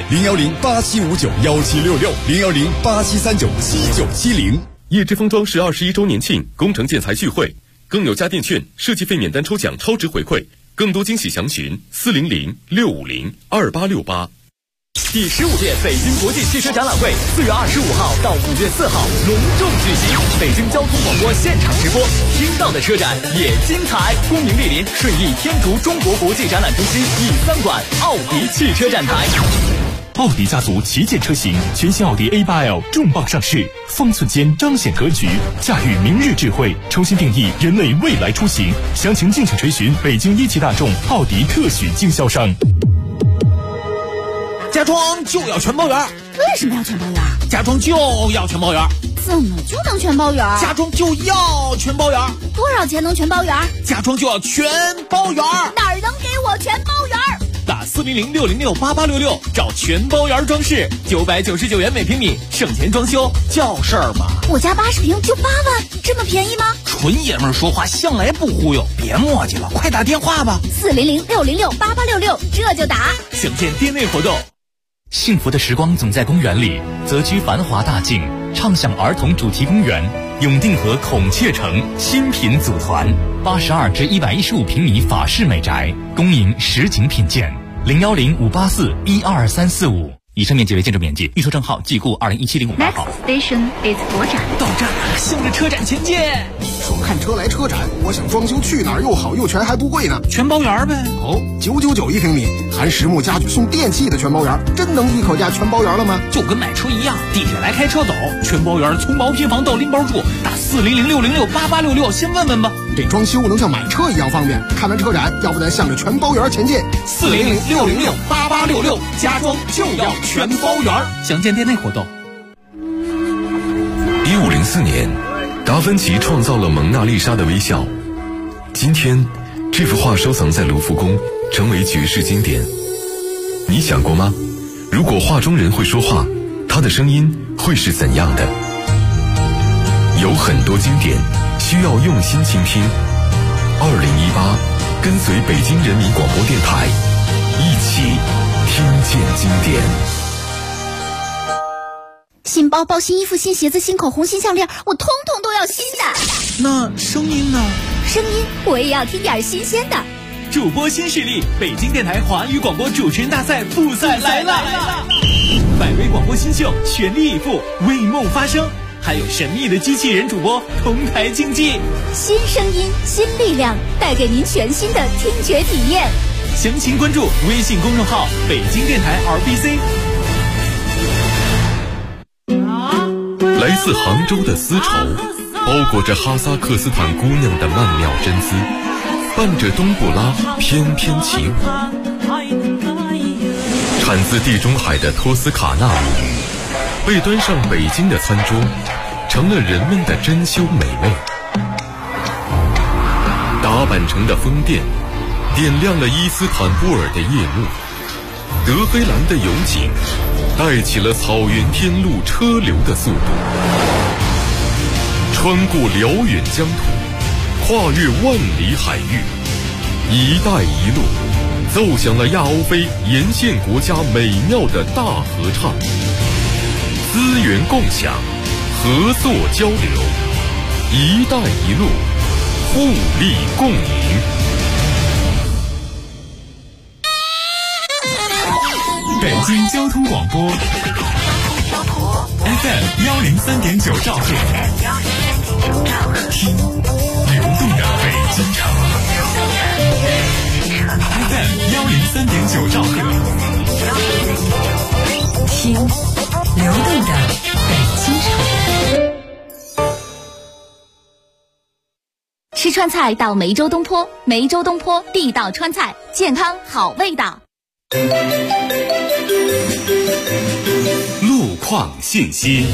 010-8759-1766，010-8739-7970。 叶之峰装饰21周年庆工程建材聚会更有家电券、设计费免单抽奖超值回馈，更多惊喜详询400-650-2868。 第15届北京国际汽车展览会4月25号到5月4号隆重举行，北京交通广播现场直播，听到的车展也精彩。恭迎莅临顺义天竺中国国际展览中心E3馆奥迪汽车展台。 奥迪家族旗舰车型全新奥迪 A8L 重磅上市，方寸间彰显格局，驾驭明日智慧，重新定义人类未来出行。详情敬请垂询北京一汽大众奥迪特许经销商。 家装就要全包圆。 为什么要全包圆？ 家装就要全包圆。 怎么就能全包圆？ 家装就要全包圆。 多少钱能全包圆？ 家装就要全包圆。 哪儿能给我全包圆？ 打400-606-8866找全包圆装饰，999元每平米，省钱装修叫事儿嘛。 我家80平就8万，这么便宜吗？ 纯爷们儿说话向来不忽悠，别磨叽了，快打电话吧。 400-606-8866，这就打。 详见店内活动。 幸福的时光总在公园里，择居繁华大境，畅享儿童主题公园。永定河孔雀城新品组团，82至115平米法式美宅，恭迎实景品鉴。010-584-12345。以上面积为建筑面积，预售证号即故2017-05号。 Next station is 国展。 到站了，向着车展前进。 说看车来车展，我想装修去哪儿又好又全还不贵呢？ 全包圆呗。 哦，999一平米，含实木家具送电器的全包圆，真能一口价全包圆了吗？ 就跟买车一样，地铁来开车走，全包圆，从毛坯房到拎包住，打400-606-8866，先问问吧。 这装修能像买车一样方便。看完车展，要不咱向着全包圆前进。 400-606-8866，家装就要全包圆。详见店内活动。 1504年，达芬奇创造了蒙娜丽莎的微笑。今天，这幅画收藏在卢浮宫，成为绝世经典。你想过吗？如果画中人会说话，他的声音会是怎样的？有很多经典需要用心倾听。2018，跟随北京人民广播电台，一起听见经典。 新包包、新衣服、新鞋子、新口红、新项链，我通通都要新的。 那声音呢？ 声音我也要听点新鲜的。 主播新势力，北京电台华语广播主持人大赛复赛来了！100位广播新秀全力以赴，为梦发声。还有神秘的机器人主播同台竞技， 新声音新力量，带给您全新的听觉体验。 详情关注微信公众号北京电台 RBC。 来自杭州的丝绸，包裹着哈萨克斯坦姑娘的曼妙真姿，伴着冬不拉翩翩起舞。产自地中海的托斯卡纳米被端上北京的餐桌，成了人们的珍馐美味。达坂城的风电点亮了伊斯坦布尔的夜幕，德黑兰的油井带起了草原天路车流的速度。穿过辽远疆土，跨越万里海域，一带一路奏响了亚欧非沿线国家美妙的大合唱。资源共享，合作交流，一带一路，互利共赢。 北京交通广播 FM 103.9兆赫，听流动的北京城。FM 103.9兆赫， 听流动的北京城。 吃川菜到梅州东坡，梅州东坡地道川菜，健康好味道。 路况信息。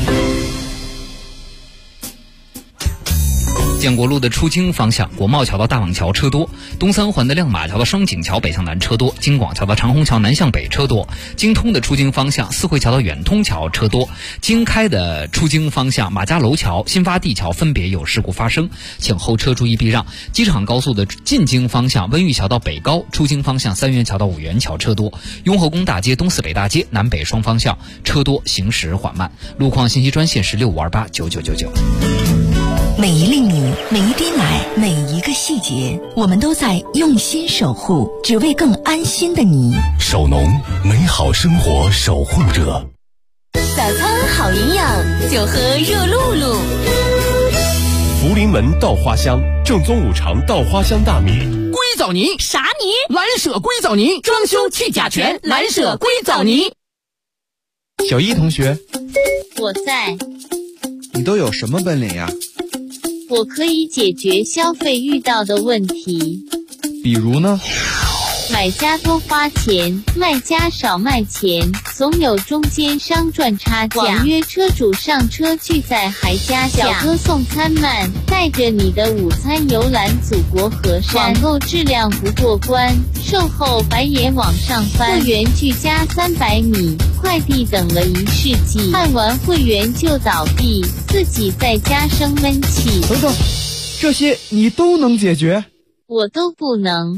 建国路的出京方向，国贸桥到大网桥车多；东三环的亮马桥到双井桥北向南车多；京广桥到长虹桥南向北车多；京通的出京方向，四惠桥到远通桥车多；京开的出京方向，马家楼桥、新发地桥分别有事故发生，请后车注意避让。机场高速的进京方向，温榆桥到北高，出京方向三元桥到五元桥车多；雍和宫大街、东四北大街南北双方向车多，行驶缓慢。路况信息专线是65289999。 每一粒米，每一滴奶，每一个细节，我们都在用心守护，只为更安心的你。 守农，美好生活守护者。 早餐好营养，就喝热露露。 福临门稻花香，正宗五常稻花香大米。 硅藻泥啥泥？ 蓝舍硅藻泥，装修去甲醛，蓝舍硅藻泥。 小一同学， 我在。 你都有什么本领呀？ 我可以解决消费遇到的问题。 比如呢？ 买家多花钱，卖家少卖钱，总有中间商赚差价。网约车主上车拒载还加价，小哥送餐慢，带着你的午餐游览祖国河山。网购质量不过关，售后白眼往上翻。会员拒加300米，快递等了1世纪，办完会员就倒闭，自己在家生闷气。 等等，这些你都能解决？ 我都不能。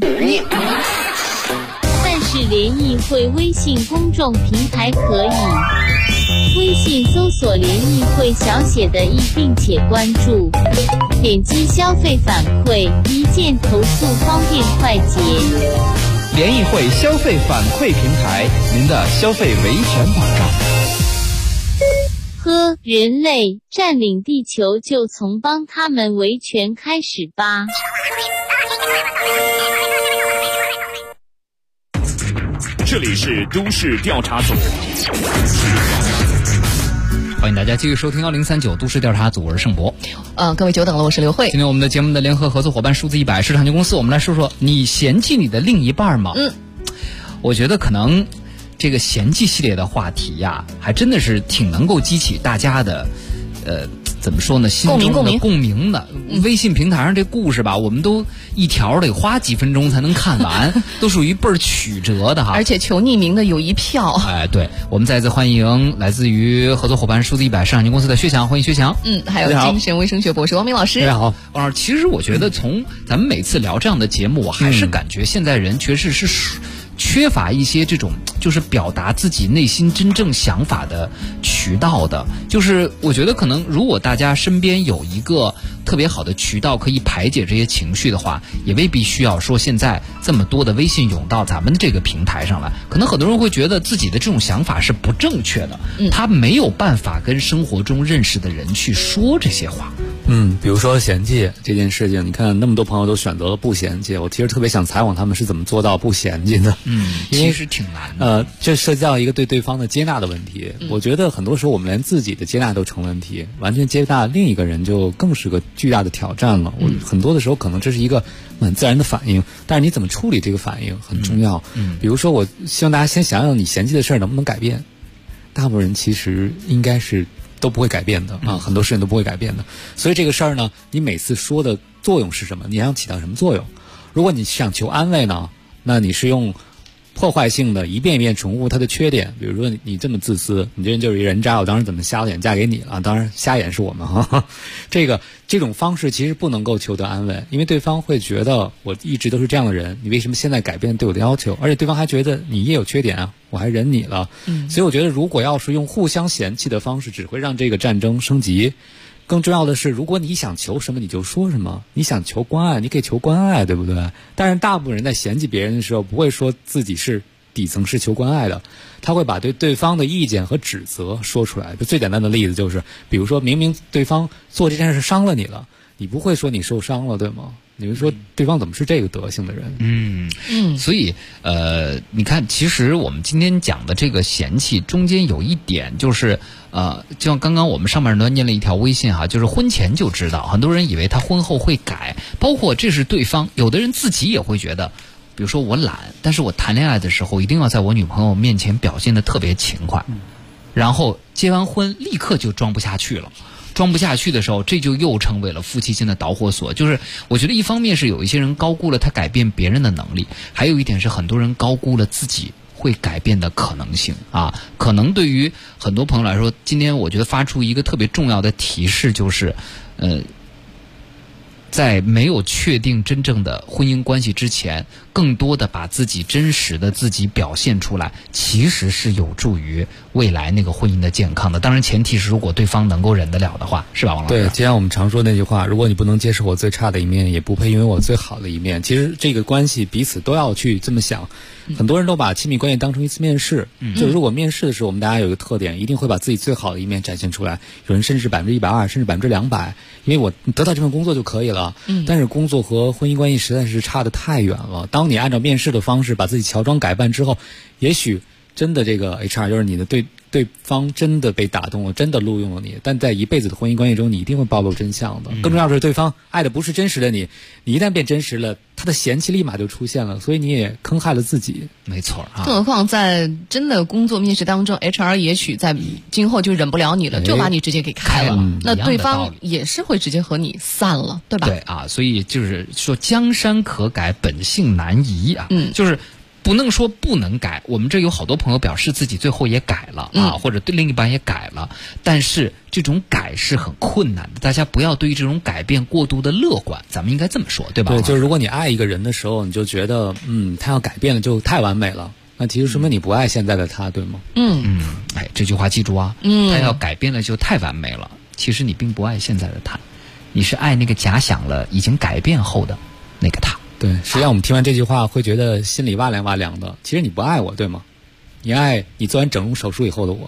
但是联谊会微信公众平台可以，微信搜索联谊会小写的“易”并且关注，点击消费反馈，一键投诉，方便快捷。 联谊会消费反馈平台，您的消费维权保障。 呵，人类占领地球就从帮他们维权开始吧。 这里是都市调查组， 欢迎大家继续收听1039都市调查组，我是盛博。 各位久等了，我是刘慧。 今天我们的节目的联合合作伙伴数字100市场公司，我们来说说你嫌弃你的另一半吗？我觉得可能这个嫌弃系列的话题呀，还真的是挺能够激起大家的怎么说呢？心中的共鸣的。微信平台上这故事吧，我们都一条得花几分钟才能看完，都属于倍儿曲折的哈。 而且求匿名的有一票。 哎，对，我们再次欢迎来自于合作伙伴数字100市场公司的薛强，欢迎薛强。 还有精神卫生学博士王明老师。 大家好，王老师，其实我觉得从咱们每次聊这样的节目，我还是感觉现在人确实是缺乏一些这种就是表达自己内心真正想法的渠道的。就是我觉得可能如果大家身边有一个特别好的渠道可以排解这些情绪的话，也未必需要说现在这么多的微信涌到咱们这个平台上来。可能很多人会觉得自己的这种想法是不正确的，他没有办法跟生活中认识的人去说这些话。 比如说嫌弃这件事情，你看那么多朋友都选择了不嫌弃，我其实特别想采访他们是怎么做到不嫌弃的。 其实挺难的。 这涉及到一个对对方的接纳的问题。我觉得很多时候我们连自己的接纳都成问题，完全接纳另一个人就更是个巨大的挑战了。我很多的时候可能这是一个很自然的反应，但是你怎么处理这个反应很重要。比如说我希望大家先想想你嫌弃的事儿能不能改变。大部分人其实应该是都不会改变的啊，很多事情都不会改变的。所以这个事儿呢，你每次说的作用是什么？你想起到什么作用？如果你想求安慰呢，那你是用破坏性的一遍一遍重复他的缺点。比如说你这么自私，你这人就是一人渣，我当时怎么瞎了眼嫁给你了？当然瞎眼是我们哈。这种方式其实不能够求得安慰，因为对方会觉得我一直都是这样的人，你为什么现在改变对我的要求？而且对方还觉得你也有缺点啊，我还忍你了。所以我觉得如果要是用互相嫌弃的方式，只会让这个战争升级。更重要的是，如果你想求什么你就说什么，你想求关爱你可以求关爱，对不对？但是大部分人在嫌弃别人的时候不会说自己是底层是求关爱的，他会把对对方的意见和指责说出来。最简单的例子就是，比如说明明对方做这件事伤了你了，你不会说你受伤了，对吗？你会说对方怎么是这个德行的人？ 所以你看，其实我们今天讲的这个嫌弃中间有一点就是就像刚刚我们上面念了一条微信哈，就是婚前就知道，很多人以为他婚后会改，包括这是对方，有的人自己也会觉得，比如说我懒，但是我谈恋爱的时候一定要在我女朋友面前表现得特别勤快，然后结完婚立刻就装不下去了。装不下去的时候，这就又成为了夫妻间的导火索。就是我觉得一方面是有一些人高估了他改变别人的能力，还有一点是很多人高估了自己会改变的可能性啊。可能对于很多朋友来说，今天我觉得发出一个特别重要的提示，就是在没有确定真正的婚姻关系之前，更多的把自己真实的自己表现出来，其实是有助于未来那个婚姻的健康的。当然前提是如果对方能够忍得了的话，是吧，王老师？ 对，就像我们常说那句话，如果你不能接受我最差的一面，也不配拥有我最好的一面。其实这个关系彼此都要去这么想。很多人都把亲密关系当成一次面试，就如果面试的时候，我们大家有一个特点，一定会把自己最好的一面展现出来。有人甚至120%，甚至200%，因为我得到这份工作就可以了。但是工作和婚姻关系实在是差得太远了。当你按照面试的方式把自己乔装改扮之后，也许真的这个 HR 就是你的对方真的被打动了，真的录用了你，但在一辈子的婚姻关系中，你一定会暴露真相的。更重要的是，对方爱的不是真实的你，你一旦变真实了，他的嫌弃立马就出现了，所以你也坑害了自己。 没错啊。 更何况在真的工作面试当中 ，HR 也许在今后就忍不了你了，就把你直接给开了，那对方也是会直接和你散了，对吧？ 对啊，所以就是说江山可改，本性难移啊。就是不能说不能改，我们这有好多朋友表示自己最后也改了啊，或者对另一半也改了，但是这种改是很困难的，大家不要对于这种改变过度的乐观，咱们应该这么说，对吧？ 对，就是如果你爱一个人的时候，你就觉得他要改变了就太完美了，那其实说明你不爱现在的他，对吗？ 哎，这句话记住啊，他要改变了就太完美了，其实你并不爱现在的他，你是爱那个假想了已经改变后的那个他。 对，实际上我们听完这句话会觉得心里哇凉哇凉的。其实你不爱我，对吗？你爱你做完整容手术以后的我。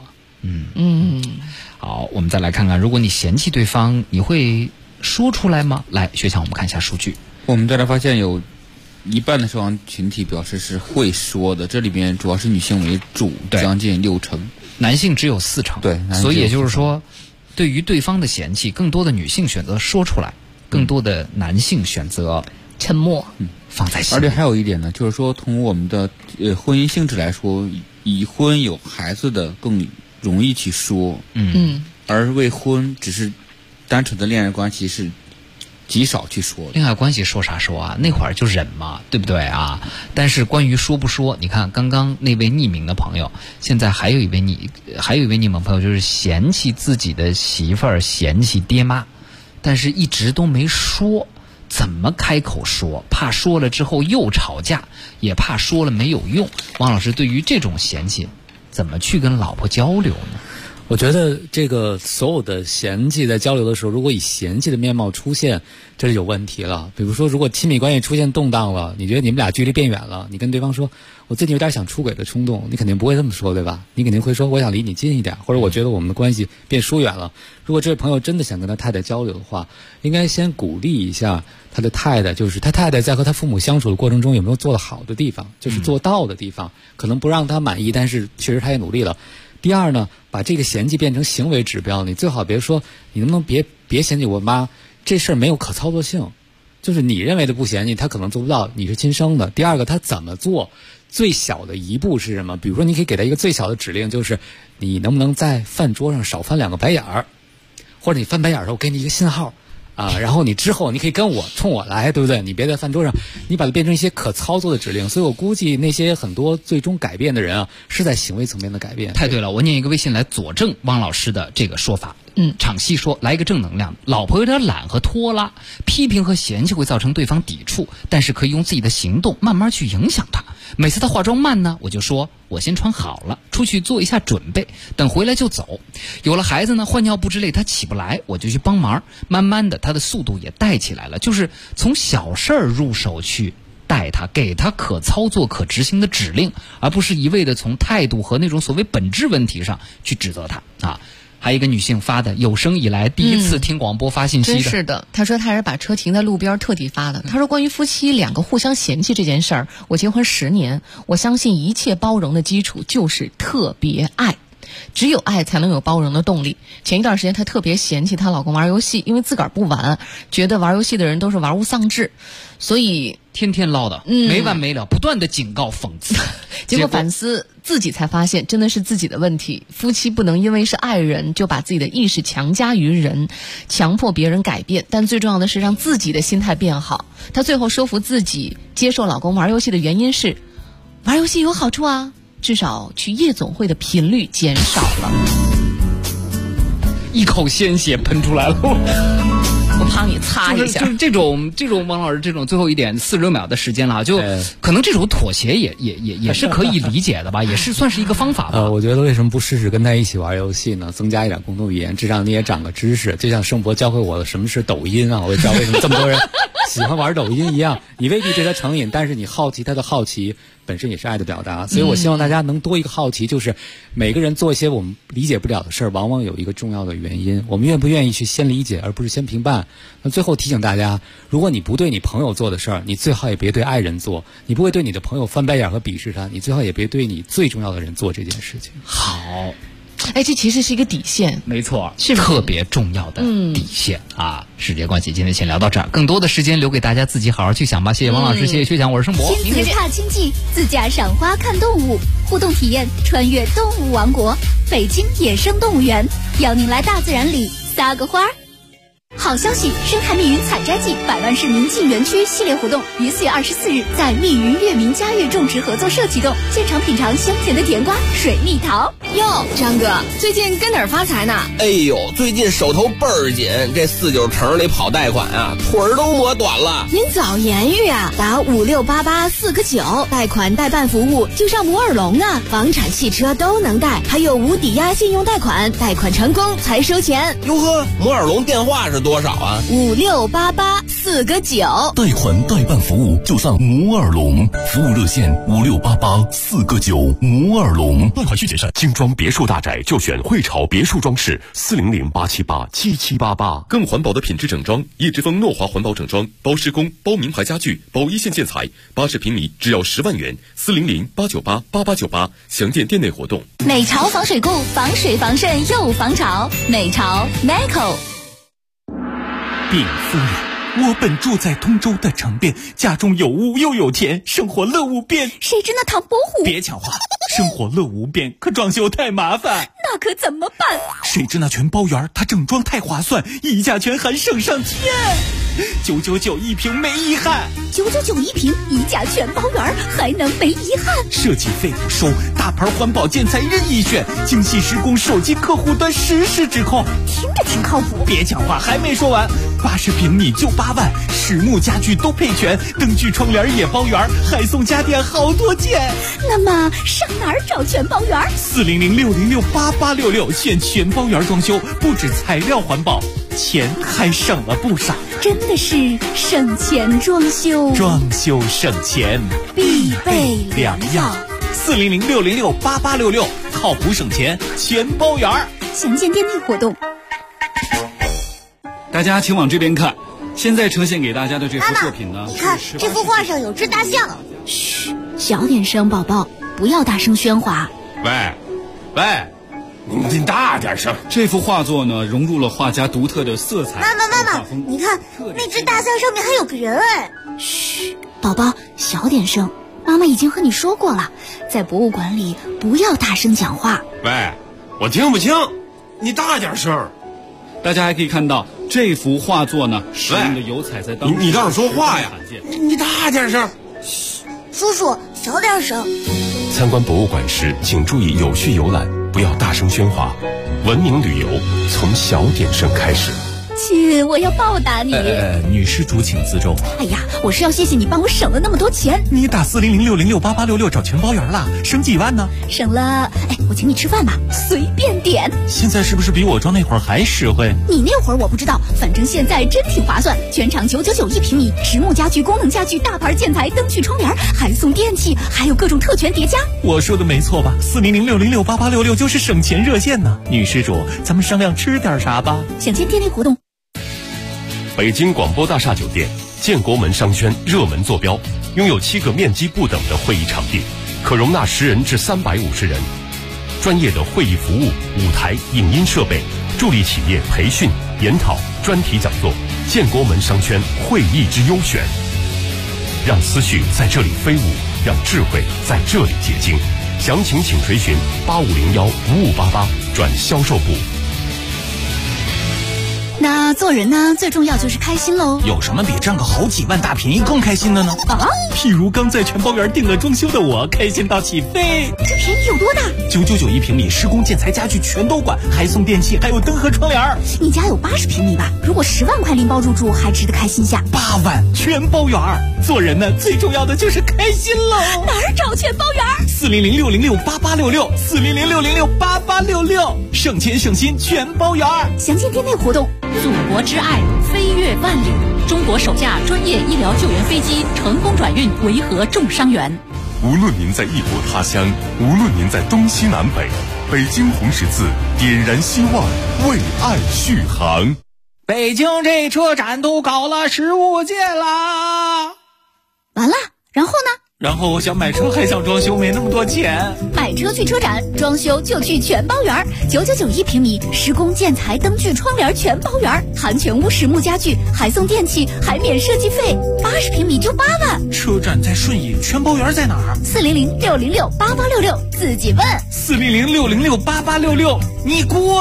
好，我们再来看看，如果你嫌弃对方，你会说出来吗？来，学强，我们看一下数据。 我们再来发现有一半的受访群体表示是会说的，这里边主要是女性为主，将近60%， 男性只有40%。对，所以也就是说，对于对方的嫌弃，更多的女性选择说出来，更多的男性选择沉默， 放在心里。 而且还有一点呢，就是说从我们的婚姻性质来说，已婚有孩子的更容易去说，而未婚只是单纯的恋爱关系是极少去说的。 恋爱关系说啥说啊？那会儿就忍嘛，对不对啊？但是关于说不说，你看刚刚那位匿名的朋友，现在还有一位匿名朋友，就是嫌弃自己的媳妇儿，嫌弃爹妈，但是一直都没说。怎么开口说？怕说了之后又吵架，也怕说了没有用。王老师，对于这种嫌弃，怎么去跟老婆交流呢？ 我觉得这个所有的嫌弃在交流的时候，如果以嫌弃的面貌出现，这是有问题了。比如说，如果亲密关系出现动荡了，你觉得你们俩距离变远了，你跟对方说我最近有点想出轨的冲动，你肯定不会这么说，对吧？你肯定会说我想离你近一点，或者我觉得我们的关系变疏远了。如果这位朋友真的想跟他太太交流的话，应该先鼓励一下他的太太，就是他太太在和他父母相处的过程中有没有做得好的地方，就是做到的地方，可能不让他满意，但是确实他也努力了。第二呢，把这个嫌弃变成行为指标，你最好别说你能不能别嫌弃我妈，这事儿没有可操作性，就是你认为的不嫌弃，他可能做不到，你是亲生的。第二个，他怎么做，最小的一步是什么？比如说你可以给他一个最小的指令，就是你能不能在饭桌上少翻2个白眼儿，或者你翻白眼儿的时候我给你一个信号啊，然后你之后你可以冲我来，对不对？你别在饭桌上，你把它变成一些可操作的指令。所以我估计那些很多最终改变的人啊，是在行为层面的改变。 太对了，我念一个微信来佐证汪老师的这个说法。场戏说来一个正能量，老婆有点懒和拖拉，批评和嫌弃会造成对方抵触，但是可以用自己的行动慢慢去影响他。每次他化妆慢呢，我就说我先穿好了，出去做一下准备，等回来就走。有了孩子呢，换尿布之类他起不来，我就去帮忙，慢慢的他的速度也带起来了，就是从小事儿入手去带他，给他可操作可执行的指令，而不是一味的从态度和那种所谓本质问题上去指责他啊。还有一个女性发的有生以来第一次听广播发信息的， 真是的。她说她是把车停在路边特地发的。她说关于夫妻2个互相嫌弃这件事儿，我结婚10年，我相信一切包容的基础就是特别爱。只有爱才能有包容的动力。前一段时间她特别嫌弃她老公玩游戏，因为自个儿不玩，觉得玩游戏的人都是玩物丧志，所以天天唠叨，没完没了，不断的警告讽刺。 结果反思自己才发现，真的是自己的问题。夫妻不能因为是爱人就把自己的意识强加于人，强迫别人改变，但最重要的是让自己的心态变好。她最后说服自己接受老公玩游戏的原因是，玩游戏有好处啊，至少去夜总会的频率减少了。 一口鲜血喷出来了。 我帮你擦一下。 就是这种王老师这种最后一点46秒的时间了，就可能这种妥协也是可以理解的吧，也是算是一个方法吧。 我觉得为什么不试试跟他一起玩游戏呢？增加一点共同语言，至少你也长个知识。就像盛博教会我的什么是抖音啊，我也知道为什么这么多人喜欢玩抖音一样。你未必对他成瘾，但是你好奇他的好奇本身也是爱的表达。所以我希望大家能多一个好奇，就是每个人做一些我们理解不了的事儿，往往有一个重要的原因。我们愿不愿意去先理解，而不是先评判？那最后提醒大家，如果你不对你朋友做的事儿，你最好也别对爱人做。你不会对你的朋友翻白眼和鄙视他，你最好也别对你最重要的人做这件事情。 好。 这其实是一个底线， 没错，是特别重要的底线啊！时间关系，今天先聊到这儿，更多的时间留给大家自己好好去想吧。谢谢王老师，谢谢薛强，我是盛博。 亲子踏青记，自驾赏花看动物，互动体验穿越动物王国，北京野生动物园，邀您来大自然里撒个花。好消息！生态密云采摘季100万市民进园区系列活动于4月24日在密云月明嘉悦种植合作社启动，现场品尝香甜的甜瓜、水蜜桃。 哟，张哥，最近跟哪儿发财呢？ 哎呦，最近手头倍儿紧，这49城里跑贷款啊，腿儿都磨短了。 您早言语啊，打5688-4个9，贷款代办服务就上摩尔龙啊，房产、汽车都能贷，还有无抵押信用贷款，贷款成功才收钱。 哟呵，摩尔龙电话是多少啊 ？5688-4个9， 贷款代办服务就上摩尔龙，服务热线5688-4个9，摩尔龙。 贷款需谨慎。精装别墅大宅就选汇潮别墅装饰，400-878-7788。 更环保的品质整装，叶之峰诺华环保整装，包施工，包名牌家具，包一线建材，80平米只要10万元，400-898-8898，详见店内活动。 美潮防水固，防水防渗又防潮，美潮 Meco。 禀夫人，我本住在通州的城边，家中有屋又有田，生活乐无边。 谁知那唐伯虎？ 别抢话，生活乐无边，可装修太麻烦。 那可怎么办？ 谁知那全包园，它整装太划算，溢价权还省上天，999一平没遗憾。 999一平，溢价全包园，还能没遗憾？ 设计费不收，大牌环保建材任意选，精细施工，手机客户端实时指控， 听着挺靠谱。 别抢话，还没说完，80平米就8万，实木家具都配全，灯具窗帘也包圆，还送家电好多件。 那么上哪儿找全包园？400-606-8866， 现全包园装修，不止材料环保，钱还省了不少。 真的是省钱装修， 装修省钱必备良药。 400-606-8866，靠谱省钱全包园。 详见店内活动。 大家请往这边看，现在呈现给大家的这幅作品呢， 你看这幅画上有只大象。 嘘，小点声，宝宝，不要大声喧哗。 喂， 你大点声。 这幅画作呢，融入了画家独特的色彩。 妈妈，你看那只大象上面还有个人哎。 嘘，宝宝，小点声。妈妈已经和你说过了，在博物馆里不要大声讲话。 喂，我听不清，你大点声。 大家还可以看到这幅画作呢，使用的油彩在当时你倒是说话呀！你大点声。 嘘，叔叔小点声。 参观博物馆时，请注意有序游览，不要大声喧哗。文明旅游从小点声开始。 亲，我要报答你。 女施主请自重。 哎呀，我是要谢谢你帮我省了那么多钱。 你打400-606-8866找全包园了，省几万呢？ 省了，我请你吃饭吧，随便点。 现在是不是比我装那会儿还实惠？ 你那会儿我不知道，反正现在真挺划算。全场999一平米，实木家具、功能家具、大牌建材、灯具、窗帘，还送电器，还有各种特权叠加。 我说的没错吧？400-606-8866就是省钱热线呢。女施主，咱们商量吃点啥吧？ 详见店内活动。 北京广播大厦酒店建国门商圈热门坐标，拥有7个面积不等的会议场地，可容纳10人至350人。专业的会议服务、舞台、影音设备，助力企业培训、研讨、专题讲座。建国门商圈会议之优选，让思绪在这里飞舞，让智慧在这里结晶。详情请垂询8501-5588转销售部。 那做人呢，最重要就是开心喽。 有什么比占个好几万大便宜更开心的呢？ 啊， 譬如刚在全包园订了装修的我，开心到起飞。 这便宜有多大 ？999平米，施工建材家具全都管，还送电器，还有灯和窗帘。 你家有80平米吧？如果10万块拎包入住，还值得开心下。 8万全包园，做人呢，最重要的就是开心喽。 哪儿找全包园 ？400-606-8866，400-606-8866，省钱省心全包园。 详见店内活动。 祖国之爱，飞越万里，中国首架专业医疗救援飞机成功转运维和重伤员。 无论您在异国他乡，无论您在东西南北，北京红十字点燃希望，为爱续航。 北京这车展都搞了15届啦， 完了，然后呢？ 然后我想买车还想装修，没那么多钱。 买车去车展，装修就去全包园，9991平米，施工建材灯具窗帘全包园，含全屋实木家具，还送电器，还免设计费，80平米就8万。 车展在顺义，全包园在哪儿 ？400-606-8866，自己问。 400-606-8866，你过